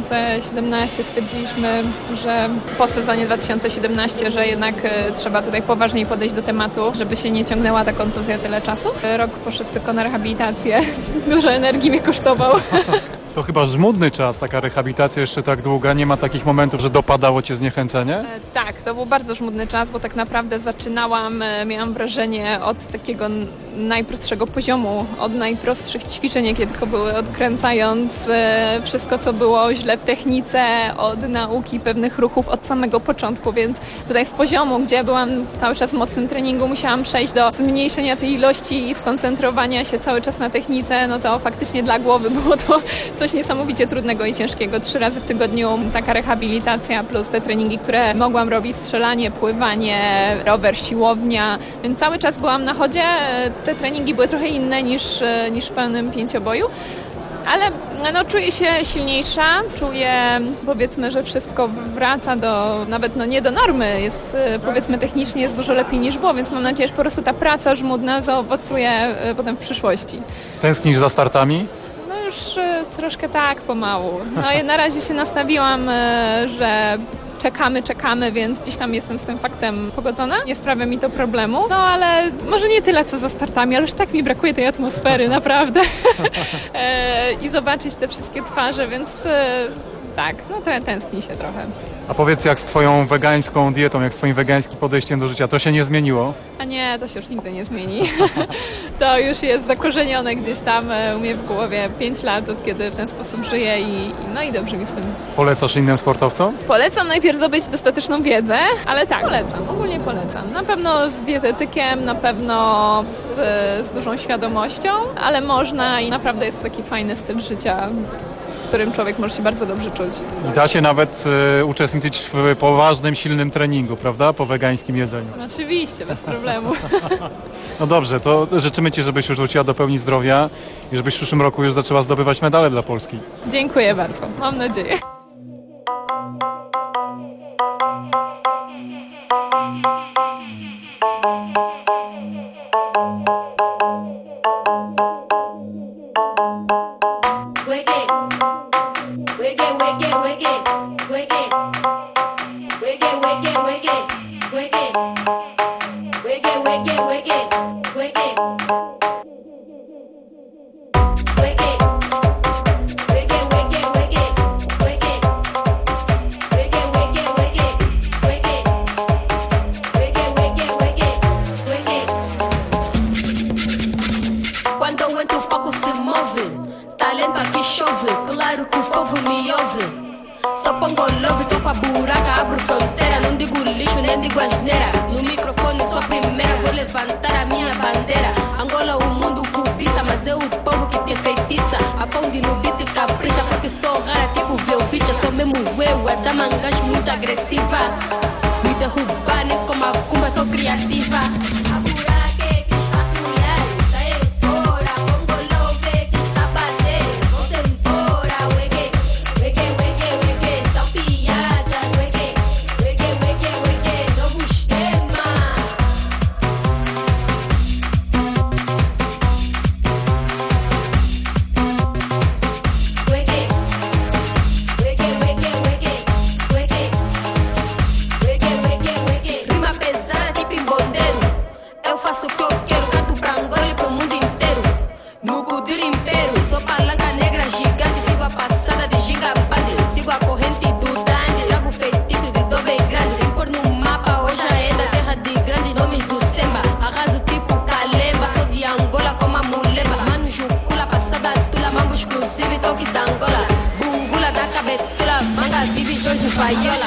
2017 stwierdziliśmy, że po sezonie 2017, że jednak trzeba tutaj poważniej podejść do tematu, żeby się nie ciągnęła ta kontuzja tyle czasu. Rok poszedł tylko na rehabilitację. Dużo energii mnie kosztował. To chyba żmudny czas, taka rehabilitacja jeszcze tak długa. Nie ma takich momentów, że dopadało cię zniechęcenie? Tak, to był bardzo żmudny czas, bo tak naprawdę miałam wrażenie od takiego najprostszego poziomu, od najprostszych ćwiczeń, jakie tylko były, odkręcając wszystko, co było źle w technice, od nauki pewnych ruchów od samego początku, więc tutaj z poziomu, gdzie byłam cały czas w mocnym treningu, musiałam przejść do zmniejszenia tej ilości i skoncentrowania się cały czas na technice, no to faktycznie dla głowy było to coś niesamowicie trudnego i ciężkiego. 3 razy w tygodniu taka rehabilitacja plus te treningi, które mogłam robić, strzelanie, pływanie, rower, siłownia, więc cały czas byłam na chodzie. Te treningi były trochę inne niż w pełnym pięcioboju, ale czuję się silniejsza, czuję, powiedzmy, że wszystko wraca do, nawet nie do normy, jest, powiedzmy, technicznie jest dużo lepiej niż było, więc mam nadzieję, że po prostu ta praca żmudna zaowocuje potem w przyszłości. Tęsknisz za startami? Już troszkę tak, pomału. Na razie się nastawiłam, że czekamy, więc gdzieś tam jestem z tym faktem pogodzona. Nie sprawia mi to problemu, ale może nie tyle co za startami, ale już tak mi brakuje tej atmosfery, naprawdę. I zobaczyć te wszystkie twarze, więc tak, tęskni się trochę. A powiedz, jak z twoją wegańską dietą, jak z twoim wegańskim podejściem do życia, to się nie zmieniło? A nie, to się już nigdy nie zmieni. To już jest zakorzenione gdzieś tam u mnie w głowie 5 lat, od kiedy w ten sposób żyję i dobrze mi z tym. Polecasz innym sportowcom? Polecam najpierw zdobyć dostateczną wiedzę, ale tak, ogólnie polecam. Na pewno z dietetykiem, na pewno z dużą świadomością, ale można i naprawdę jest taki fajny styl życia, w którym człowiek może się bardzo dobrze czuć. I da się nawet uczestniczyć w poważnym, silnym treningu, prawda? Po wegańskim jedzeniu. Oczywiście, bez problemu. No dobrze, to życzymy ci, żebyś już wróciła do pełni zdrowia i żebyś w przyszłym roku już zaczęła zdobywać medale dla Polski. Dziękuję bardzo, mam nadzieję. Quando eu entro o foco se move. Talento aqui chove, claro que o povo me ouve. Só pongo love, tô com a buraca, abro fronteira. Não digo lixo, nem digo asneira. No microfone sou a primeira, vou levantar a minha bandeira. Angola o mundo cobiça, mas é o povo que te enfeitiça. Aponde no beat e capricha, porque sou rara tipo Velvicha. Sou mesmo eu, a dama gajo muito agressiva. Me derrubar, nem como a cumba, sou criativa. que eu quero. Canto pra Angola e pro mundo inteiro. No Cudir Império, sou palanca negra gigante. Sigo a passada de gigabade. Sigo a corrente do Dante. Trago feitiço de dobe grande. Tem cor no mapa, hoje ainda terra de grandes nomes do Semba. Arraso tipo Calemba, sou de Angola como a Mulemba. Mano Jucula, passada tula, mambo exclusivo e toque da Angola. Bungula da cabetula, manga vive Jorge Paiola.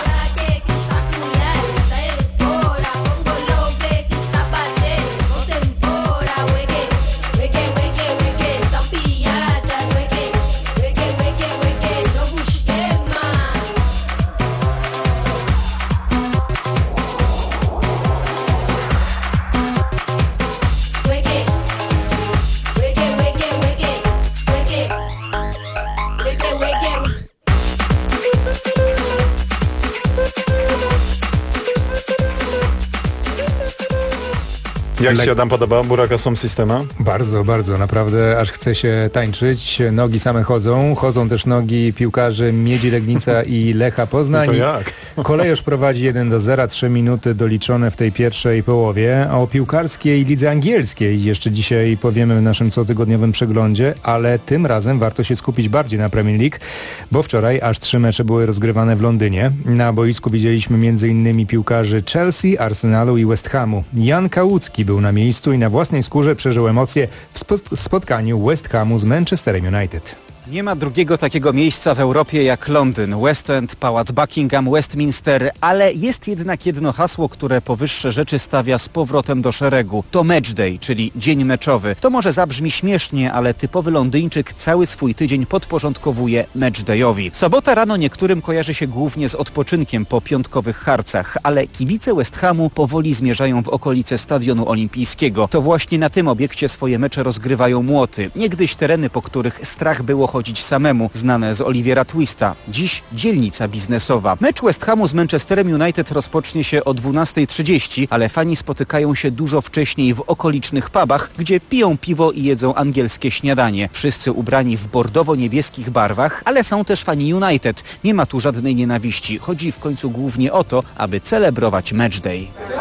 Jak się Adam podoba Buraka Som Systema? Bardzo, bardzo, naprawdę aż chce się tańczyć. Nogi same chodzą też nogi piłkarzy Miedzi Legnica i Lecha Poznań. I to jak? Kolejorz prowadzi 1-0, 3 minuty doliczone w tej pierwszej połowie. O piłkarskiej lidze angielskiej jeszcze dzisiaj powiemy w naszym cotygodniowym przeglądzie, ale tym razem warto się skupić bardziej na Premier League, bo wczoraj aż 3 mecze były rozgrywane w Londynie. Na boisku widzieliśmy m.in. piłkarzy Chelsea, Arsenalu i West Hamu. Jan Kałucki był na miejscu i na własnej skórze przeżył emocje w spotkaniu West Hamu z Manchesterem United. Nie ma drugiego takiego miejsca w Europie jak Londyn, West End, Pałac Buckingham, Westminster, ale jest jednak jedno hasło, które powyższe rzeczy stawia z powrotem do szeregu. To matchday, czyli dzień meczowy. To może zabrzmi śmiesznie, ale typowy Londyńczyk cały swój tydzień podporządkowuje matchdayowi. Sobota rano niektórym kojarzy się głównie z odpoczynkiem po piątkowych harcach, ale kibice West Hamu powoli zmierzają w okolice Stadionu Olimpijskiego. To właśnie na tym obiekcie swoje mecze rozgrywają młoty. Niegdyś tereny, po których strach było chodzić samemu, znane z Oliviera Twista. Dziś dzielnica biznesowa. Mecz West Hamu z Manchesterem United rozpocznie się o 12:30, ale fani spotykają się dużo wcześniej w okolicznych pubach, gdzie piją piwo i jedzą angielskie śniadanie. Wszyscy ubrani w bordowo-niebieskich barwach, ale są też fani United. Nie ma tu żadnej nienawiści. Chodzi w końcu głównie o to, aby celebrować matchday.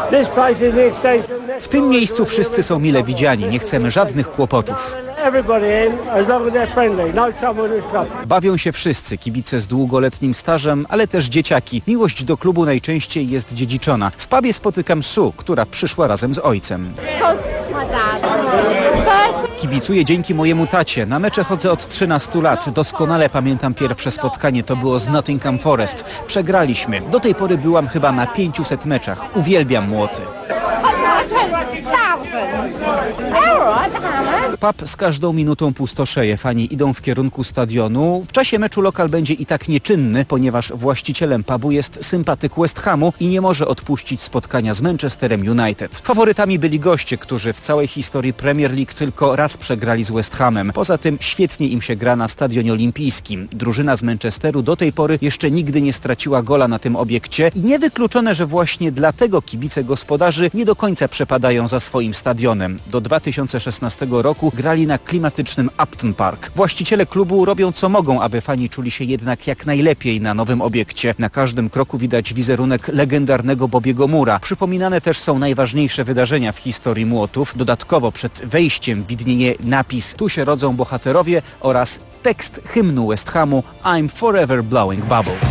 W tym miejscu wszyscy są mile widziani. Nie chcemy żadnych kłopotów. Bawią się wszyscy, kibice z długoletnim stażem, ale też dzieciaki. Miłość do klubu najczęściej jest dziedziczona. W pubie spotykam Sue, która przyszła razem z ojcem. Kibicuję dzięki mojemu tacie. Na mecze chodzę od 13 lat. Doskonale pamiętam pierwsze spotkanie. To było z Nottingham Forest. Przegraliśmy. Do tej pory byłam chyba na 500 meczach. Uwielbiam młoty. Pub z każdą minutą pustoszeje. Fani idą w kierunku stadionu. W czasie meczu lokal będzie i tak nieczynny, ponieważ właścicielem pubu jest sympatyk West Hamu i nie może odpuścić spotkania z Manchesterem United. Faworytami byli goście, którzy w całej historii Premier League tylko raz przegrali z West Hamem. Poza tym świetnie im się gra na Stadionie Olimpijskim. Drużyna z Manchesteru do tej pory jeszcze nigdy nie straciła gola na tym obiekcie i niewykluczone, że właśnie dlatego kibice gospodarzy nie do końca przepadają za swoim stadionem. Do 2016 roku grali na klimatycznym Upton Park. Właściciele klubu robią co mogą, aby fani czuli się jednak jak najlepiej na nowym obiekcie. Na każdym kroku widać wizerunek legendarnego Bobbiego Moore'a. Przypominane też są najważniejsze wydarzenia w historii młotów. Dodatkowo przed wejściem widnieje napis "Tu się rodzą bohaterowie" oraz tekst hymnu West Hamu "I'm forever blowing bubbles".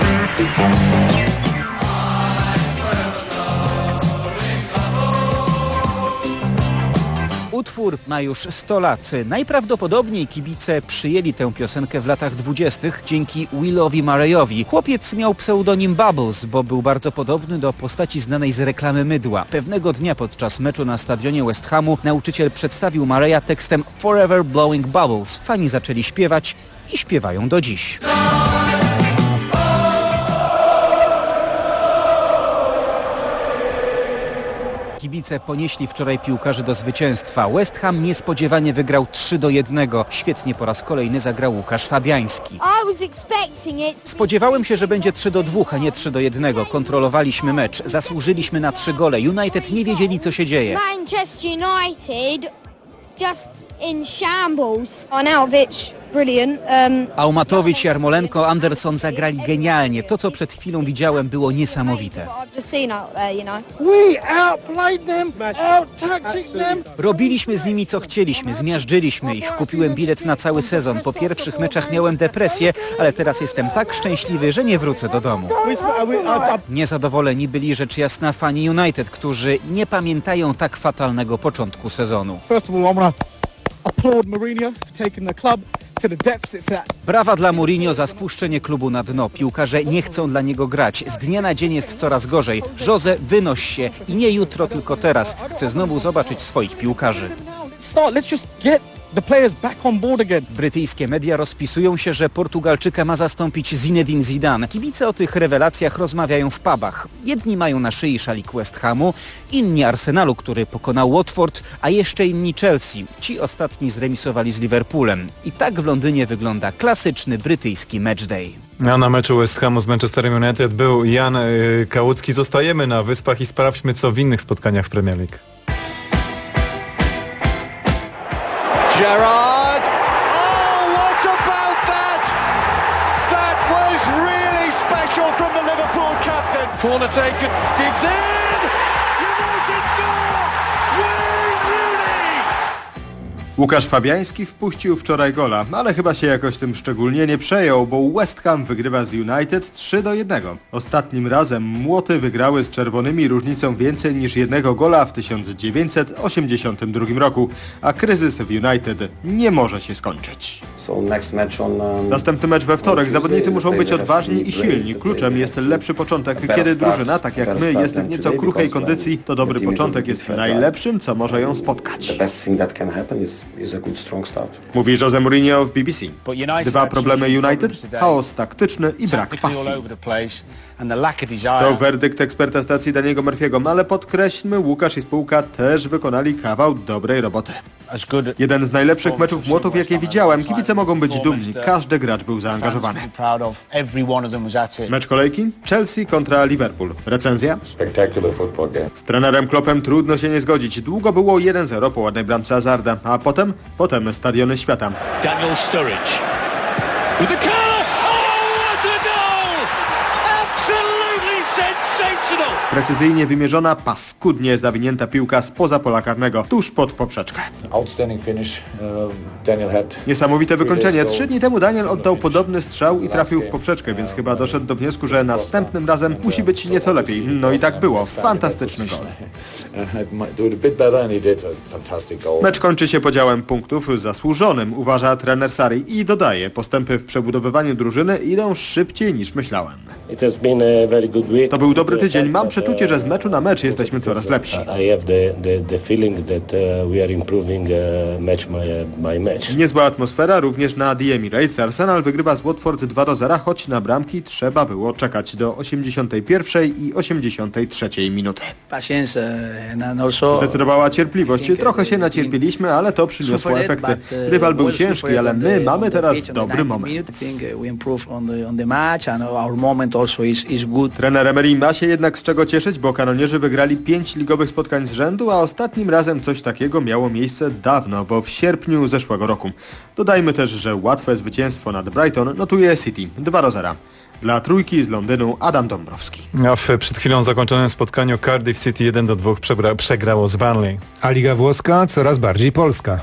Utwór ma już 100 lat. Najprawdopodobniej kibice przyjęli tę piosenkę w latach 20. dzięki Willowi Murrayowi. Chłopiec miał pseudonim Bubbles, bo był bardzo podobny do postaci znanej z reklamy mydła. Pewnego dnia podczas meczu na stadionie West Hamu nauczyciel przedstawił Murraya tekstem "Forever Blowing Bubbles". Fani zaczęli śpiewać i śpiewają do dziś. Kibice ponieśli wczoraj piłkarzy do zwycięstwa. West Ham niespodziewanie wygrał 3-1. Świetnie po raz kolejny zagrał Łukasz Fabiański. Spodziewałem się, że będzie 3-2, a nie 3-1. Kontrolowaliśmy mecz, zasłużyliśmy na 3 gole. United nie wiedzieli, co się dzieje. Manchester United just in shambles. Arnautovic Aumatowicz, Jarmolenko, Anderson zagrali genialnie. To, co przed chwilą widziałem, było niesamowite. Robiliśmy z nimi co chcieliśmy, zmiażdżyliśmy ich. Kupiłem bilet na cały sezon. Po pierwszych meczach miałem depresję, ale teraz jestem tak szczęśliwy, że nie wrócę do domu. Niezadowoleni byli rzecz jasna fani United, którzy nie pamiętają tak fatalnego początku sezonu. Brawa dla Mourinho za spuszczenie klubu na dno. Piłkarze nie chcą dla niego grać. Z dnia na dzień jest coraz gorzej. Jose, wynoś się i nie jutro, tylko teraz. Chcę znowu zobaczyć swoich piłkarzy. Brytyjskie media rozpisują się, że Portugalczyka ma zastąpić Zinedine Zidane. Kibice o tych rewelacjach rozmawiają w pubach. Jedni mają na szyi szalik West Hamu, inni Arsenalu, który pokonał Watford, a jeszcze inni Chelsea. Ci ostatni zremisowali z Liverpoolem. I tak w Londynie wygląda klasyczny brytyjski matchday. A na meczu West Hamu z Manchesterem United był Jan Kałucki. Zostajemy na Wyspach i sprawdźmy, co w innych spotkaniach w Premier League. Gerrard! Oh, what about that? That was really special from the Liverpool captain. Corner taken, Giggs in! United score! Wayne Rooney! Łukasz Fabiański wpuścił wczoraj gola, ale chyba się jakoś tym szczególnie nie przejął, bo West Ham wygrywa z United 3-1. Ostatnim razem młoty wygrały z czerwonymi różnicą więcej niż jednego gola w 1982 roku, a kryzys w United nie może się skończyć. Następny mecz we wtorek. Zawodnicy muszą być odważni i silni. Kluczem jest lepszy początek. Kiedy drużyna, tak jak my, jest w nieco kruchej kondycji, to dobry początek jest najlepszym, co może ją spotkać. Mówi Jose Mourinho w BBC. Dwa problemy United: chaos taktyczny i brak pasji. To werdykt eksperta stacji Daniego Murphy'ego, ale podkreślmy, Łukasz i spółka też wykonali kawał dobrej roboty. Jeden z najlepszych meczów młotów, jakie widziałem. Kibice mogą być dumni. Każdy gracz był zaangażowany. Mecz kolejki? Chelsea kontra Liverpool. Recenzja? Z trenerem Kloppem trudno się nie zgodzić. Długo było 1-0 po ładnej bramce Hazarda, a potem stadiony świata. Daniel Sturridge. With the curve! Precyzyjnie wymierzona, paskudnie zawinięta piłka spoza pola karnego, tuż pod poprzeczkę. Niesamowite wykończenie. 3 dni temu Daniel oddał podobny strzał i trafił w poprzeczkę, więc chyba doszedł do wniosku, że następnym razem musi być nieco lepiej. No i tak było. Fantastyczny gol. Mecz kończy się podziałem punktów zasłużonym, uważa trener Sarri i dodaje, postępy w przebudowywaniu drużyny idą szybciej niż myślałem. To był dobry tydzień. Mam przeczucie, że z meczu na mecz jesteśmy coraz lepsi. Niezła atmosfera również na The Emirates. Arsenal wygrywa z Watford 2-0, choć na bramki trzeba było czekać do 81 i 83 minuty. Zdecydowała cierpliwość. Trochę się nacierpieliśmy, ale to przyniosło efekty. Rywal był ciężki, ale my mamy teraz dobry moment. Trener Emery ma się jednak z czego cieszyć, bo kanonierzy wygrali 5 ligowych spotkań z rzędu, a ostatnim razem coś takiego miało miejsce dawno, bo w sierpniu zeszłego roku. Dodajmy też, że łatwe zwycięstwo nad Brighton notuje City 2-0. Dla trójki z Londynu Adam Dąbrowski. A w przed chwilą zakończonym spotkaniu Cardiff City 1-2 przegrało z Burnley. A Liga Włoska coraz bardziej polska.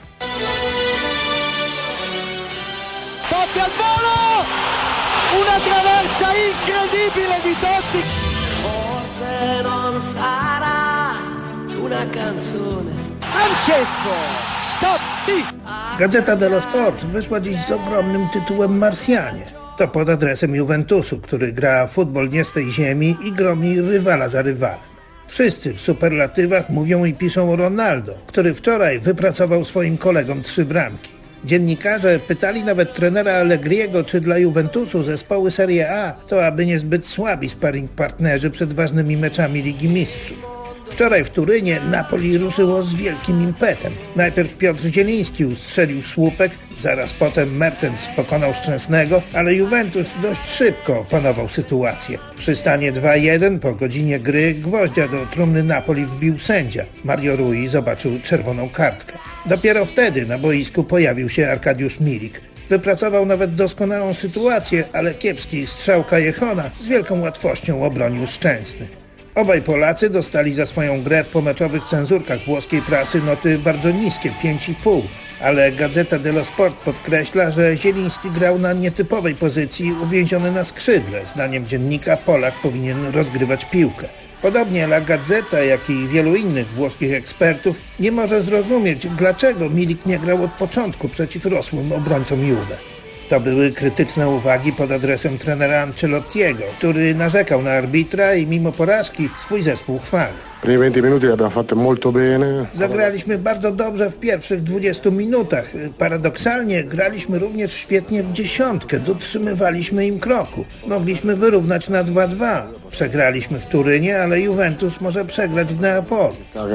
Totti al volo! Una traversa incredibile di Totti! Forse non sarà una canzone. Francesco Totti! Gazeta dello Sport wyszła dziś z ogromnym tytułem Marsjanie. To pod adresem Juventusu, który gra futbol nie z tej ziemi i gromi rywala za rywalem. Wszyscy w superlatywach mówią i piszą o Ronaldo, który wczoraj wypracował swoim kolegom 3 bramki. Dziennikarze pytali nawet trenera Allegriego, czy dla Juventusu zespoły Serie A to aby niezbyt słabi sparring partnerzy przed ważnymi meczami Ligi Mistrzów. Wczoraj w Turynie Napoli ruszyło z wielkim impetem. Najpierw Piotr Zieliński ustrzelił słupek, zaraz potem Mertens pokonał Szczęsnego, ale Juventus dość szybko opanował sytuację. Przy stanie 2-1 po godzinie gry gwoździa do trumny Napoli wbił sędzia. Mario Rui zobaczył czerwoną kartkę. Dopiero wtedy na boisku pojawił się Arkadiusz Milik. Wypracował nawet doskonałą sytuację, ale kiepski strzał Callejona z wielką łatwością obronił Szczęsny. Obaj Polacy dostali za swoją grę w pomeczowych cenzurkach włoskiej prasy noty bardzo niskie, 5,5. Ale Gazzetta dello Sport podkreśla, że Zieliński grał na nietypowej pozycji, uwięziony na skrzydle. Zdaniem dziennika Polak powinien rozgrywać piłkę. Podobnie La Gazzetta, jak i wielu innych włoskich ekspertów nie może zrozumieć, dlaczego Milik nie grał od początku przeciw rosłym obrońcom Juve. To były krytyczne uwagi pod adresem trenera Ancelottiego, który narzekał na arbitra i mimo porażki swój zespół chwali. Zagraliśmy bardzo dobrze w pierwszych 20 minutach. Paradoksalnie graliśmy również świetnie w dziesiątkę. Dotrzymywaliśmy im kroku. Mogliśmy wyrównać na 2-2. Przegraliśmy w Turynie, ale Juventus może przegrać w Neapolu.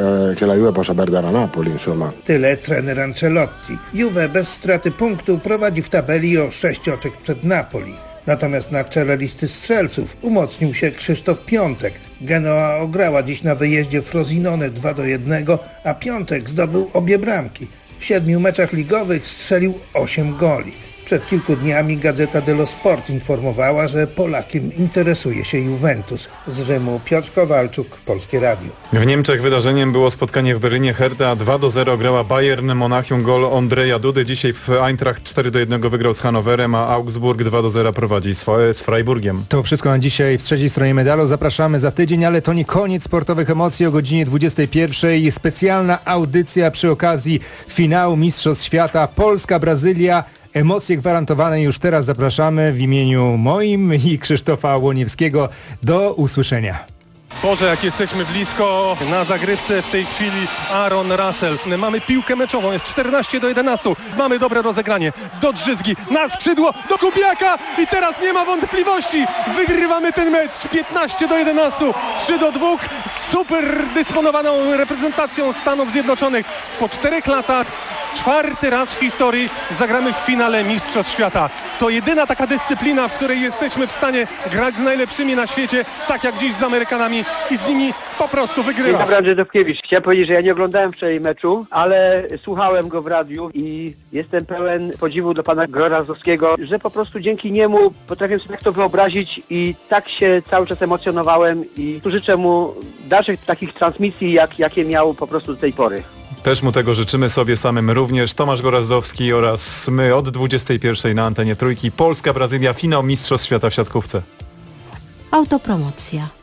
Tyle trener Ancelotti. Juve bez straty punktu prowadzi w tabeli o 6 oczek przed Napoli. Natomiast na czele listy strzelców umocnił się Krzysztof Piątek. Genoa ograła dziś na wyjeździe Frosinone 2-1, a Piątek zdobył obie bramki. W 7 meczach ligowych strzelił 8 goli. Przed kilku dniami Gazzetta dello Sport informowała, że Polakiem interesuje się Juventus. Z Rzymu Piotr Kowalczuk, Polskie Radio. W Niemczech wydarzeniem było spotkanie w Berlinie. Hertha 2-0 grała Bayern Monachium, gol Ondreja Dudy. Dzisiaj w Eintracht 4-1 wygrał z Hannoverem, a Augsburg 2-0 prowadzi z Freiburgiem. To wszystko na dzisiaj w trzeciej stronie medalu. Zapraszamy za tydzień, ale to nie koniec sportowych emocji. O godzinie 21:00 specjalna audycja przy okazji finału Mistrzostw Świata Polska-Brazylia. Emocje gwarantowane już teraz. Zapraszamy w imieniu moim i Krzysztofa Łoniewskiego. Do usłyszenia. Boże, jak jesteśmy blisko na zagrywce w tej chwili Aaron Russell. Mamy piłkę meczową, jest 14-11. Mamy dobre rozegranie. Do Drzyzgi, na skrzydło, do Kubiaka i teraz nie ma wątpliwości. Wygrywamy ten mecz 15-11. 3-2. Super dysponowaną reprezentacją Stanów Zjednoczonych. Po 4 latach 4. raz w historii zagramy w finale Mistrzostw Świata. To jedyna taka dyscyplina, w której jesteśmy w stanie grać z najlepszymi na świecie, tak jak dziś z Amerykanami i z nimi po prostu wygrywać. Dzień dobry, Andrzej Dobkiewicz. Chciałem powiedzieć, że ja nie oglądałem wczoraj meczu, ale słuchałem go w radiu i jestem pełen podziwu dla pana Gorazowskiego, że po prostu dzięki niemu potrafię sobie tak to wyobrazić i tak się cały czas emocjonowałem i życzę mu dalszych takich transmisji, jakie miał po prostu do tej pory. Też mu tego życzymy sobie samym również. Tomasz Gorazdowski oraz my od 21:00 na antenie Trójki. Polska, Brazylia, finał Mistrzostw Świata w siatkówce. Autopromocja.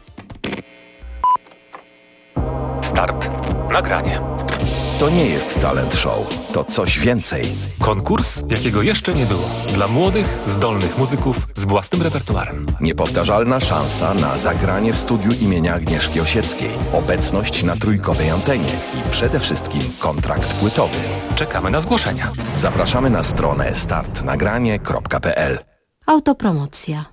Start. Nagranie. To nie jest talent show, to coś więcej. Konkurs, jakiego jeszcze nie było. Dla młodych, zdolnych muzyków z własnym repertuarem. Niepowtarzalna szansa na zagranie w studiu imienia Agnieszki Osieckiej. Obecność na trójkowej antenie i przede wszystkim kontrakt płytowy. Czekamy na zgłoszenia. Zapraszamy na stronę startnagranie.pl. Autopromocja.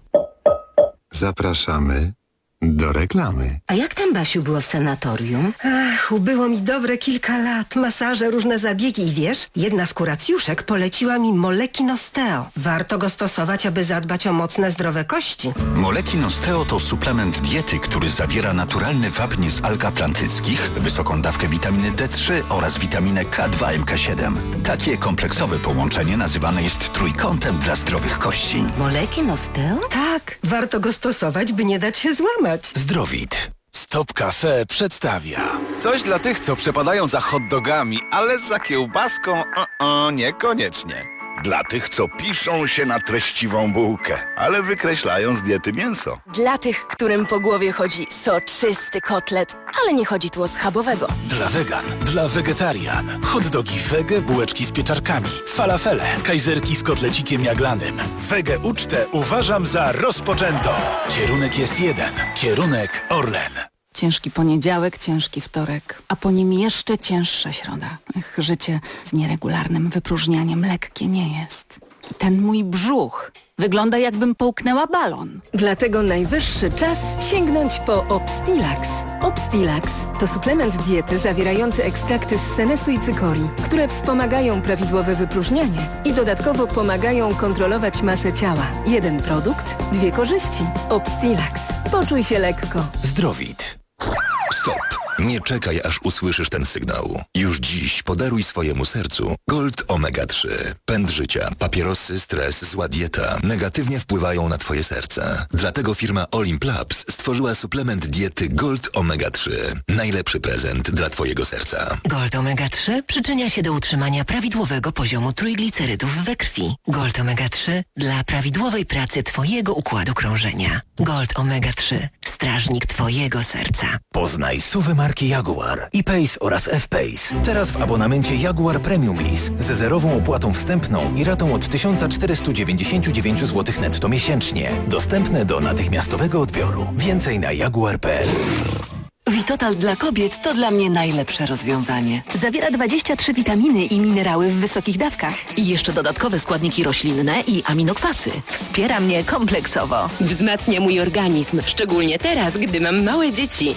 Zapraszamy do reklamy. A jak tam, Basiu, było w sanatorium? Ach, ubyło mi dobre kilka lat. Masaże, różne zabiegi i wiesz, jedna z kuracjuszek poleciła mi Molekin Osteo. Warto go stosować, aby zadbać o mocne, zdrowe kości. Molekin Osteo to suplement diety, który zawiera naturalny wapń z alg atlantyckich, wysoką dawkę witaminy D3 oraz witaminę K2 MK7. Takie kompleksowe połączenie nazywane jest trójkątem dla zdrowych kości. Molekin Osteo? Tak, warto go stosować, by nie dać się złamać. Zdrowit. Stop Cafe przedstawia. Coś dla tych, co przepadają za hot dogami, ale za kiełbaską niekoniecznie. Dla tych, co piszą się na treściwą bułkę, ale wykreślają z diety mięso. Dla tych, którym po głowie chodzi soczysty kotlet, ale nie chodzi tu o schabowego. Dla wegan, dla wegetarian. Hot dogi wege, bułeczki z pieczarkami, falafele, kajzerki z kotlecikiem jaglanym. Wege ucztę uważam za rozpoczętą. Kierunek jest jeden. Kierunek Orlen. Ciężki poniedziałek, ciężki wtorek, a po nim jeszcze cięższa środa. Życie z nieregularnym wypróżnianiem lekkie nie jest. Ten mój brzuch wygląda, jakbym połknęła balon. Dlatego najwyższy czas sięgnąć po Obstilax. Obstilax to suplement diety zawierający ekstrakty z senesu i cykorii, które wspomagają prawidłowe wypróżnianie i dodatkowo pomagają kontrolować masę ciała. Jeden produkt, 2 korzyści. Obstilax. Poczuj się lekko. Zdrowit. Stop. Nie czekaj, aż usłyszysz ten sygnał. Już dziś podaruj swojemu sercu Gold Omega 3. Pęd życia, papierosy, stres, zła dieta negatywnie wpływają na twoje serce. Dlatego firma Olimp Labs stworzyła suplement diety Gold Omega 3. Najlepszy prezent dla twojego serca. Gold Omega 3 przyczynia się do utrzymania prawidłowego poziomu trójglicerydów we krwi. Gold Omega 3 dla prawidłowej pracy twojego układu krążenia. Gold Omega 3. Strażnik twojego serca. Poznaj SUV-y marki Jaguar, E-Pace oraz F-Pace. Teraz w abonamencie Jaguar Premium Lease ze zerową opłatą wstępną i ratą od 1499 zł netto miesięcznie. Dostępne do natychmiastowego odbioru. Więcej na jaguar.pl. Vitotal dla kobiet to dla mnie najlepsze rozwiązanie. Zawiera 23 witaminy i minerały w wysokich dawkach. I jeszcze dodatkowe składniki roślinne i aminokwasy. Wspiera mnie kompleksowo. Wzmacnia mój organizm, szczególnie teraz, gdy mam małe dzieci.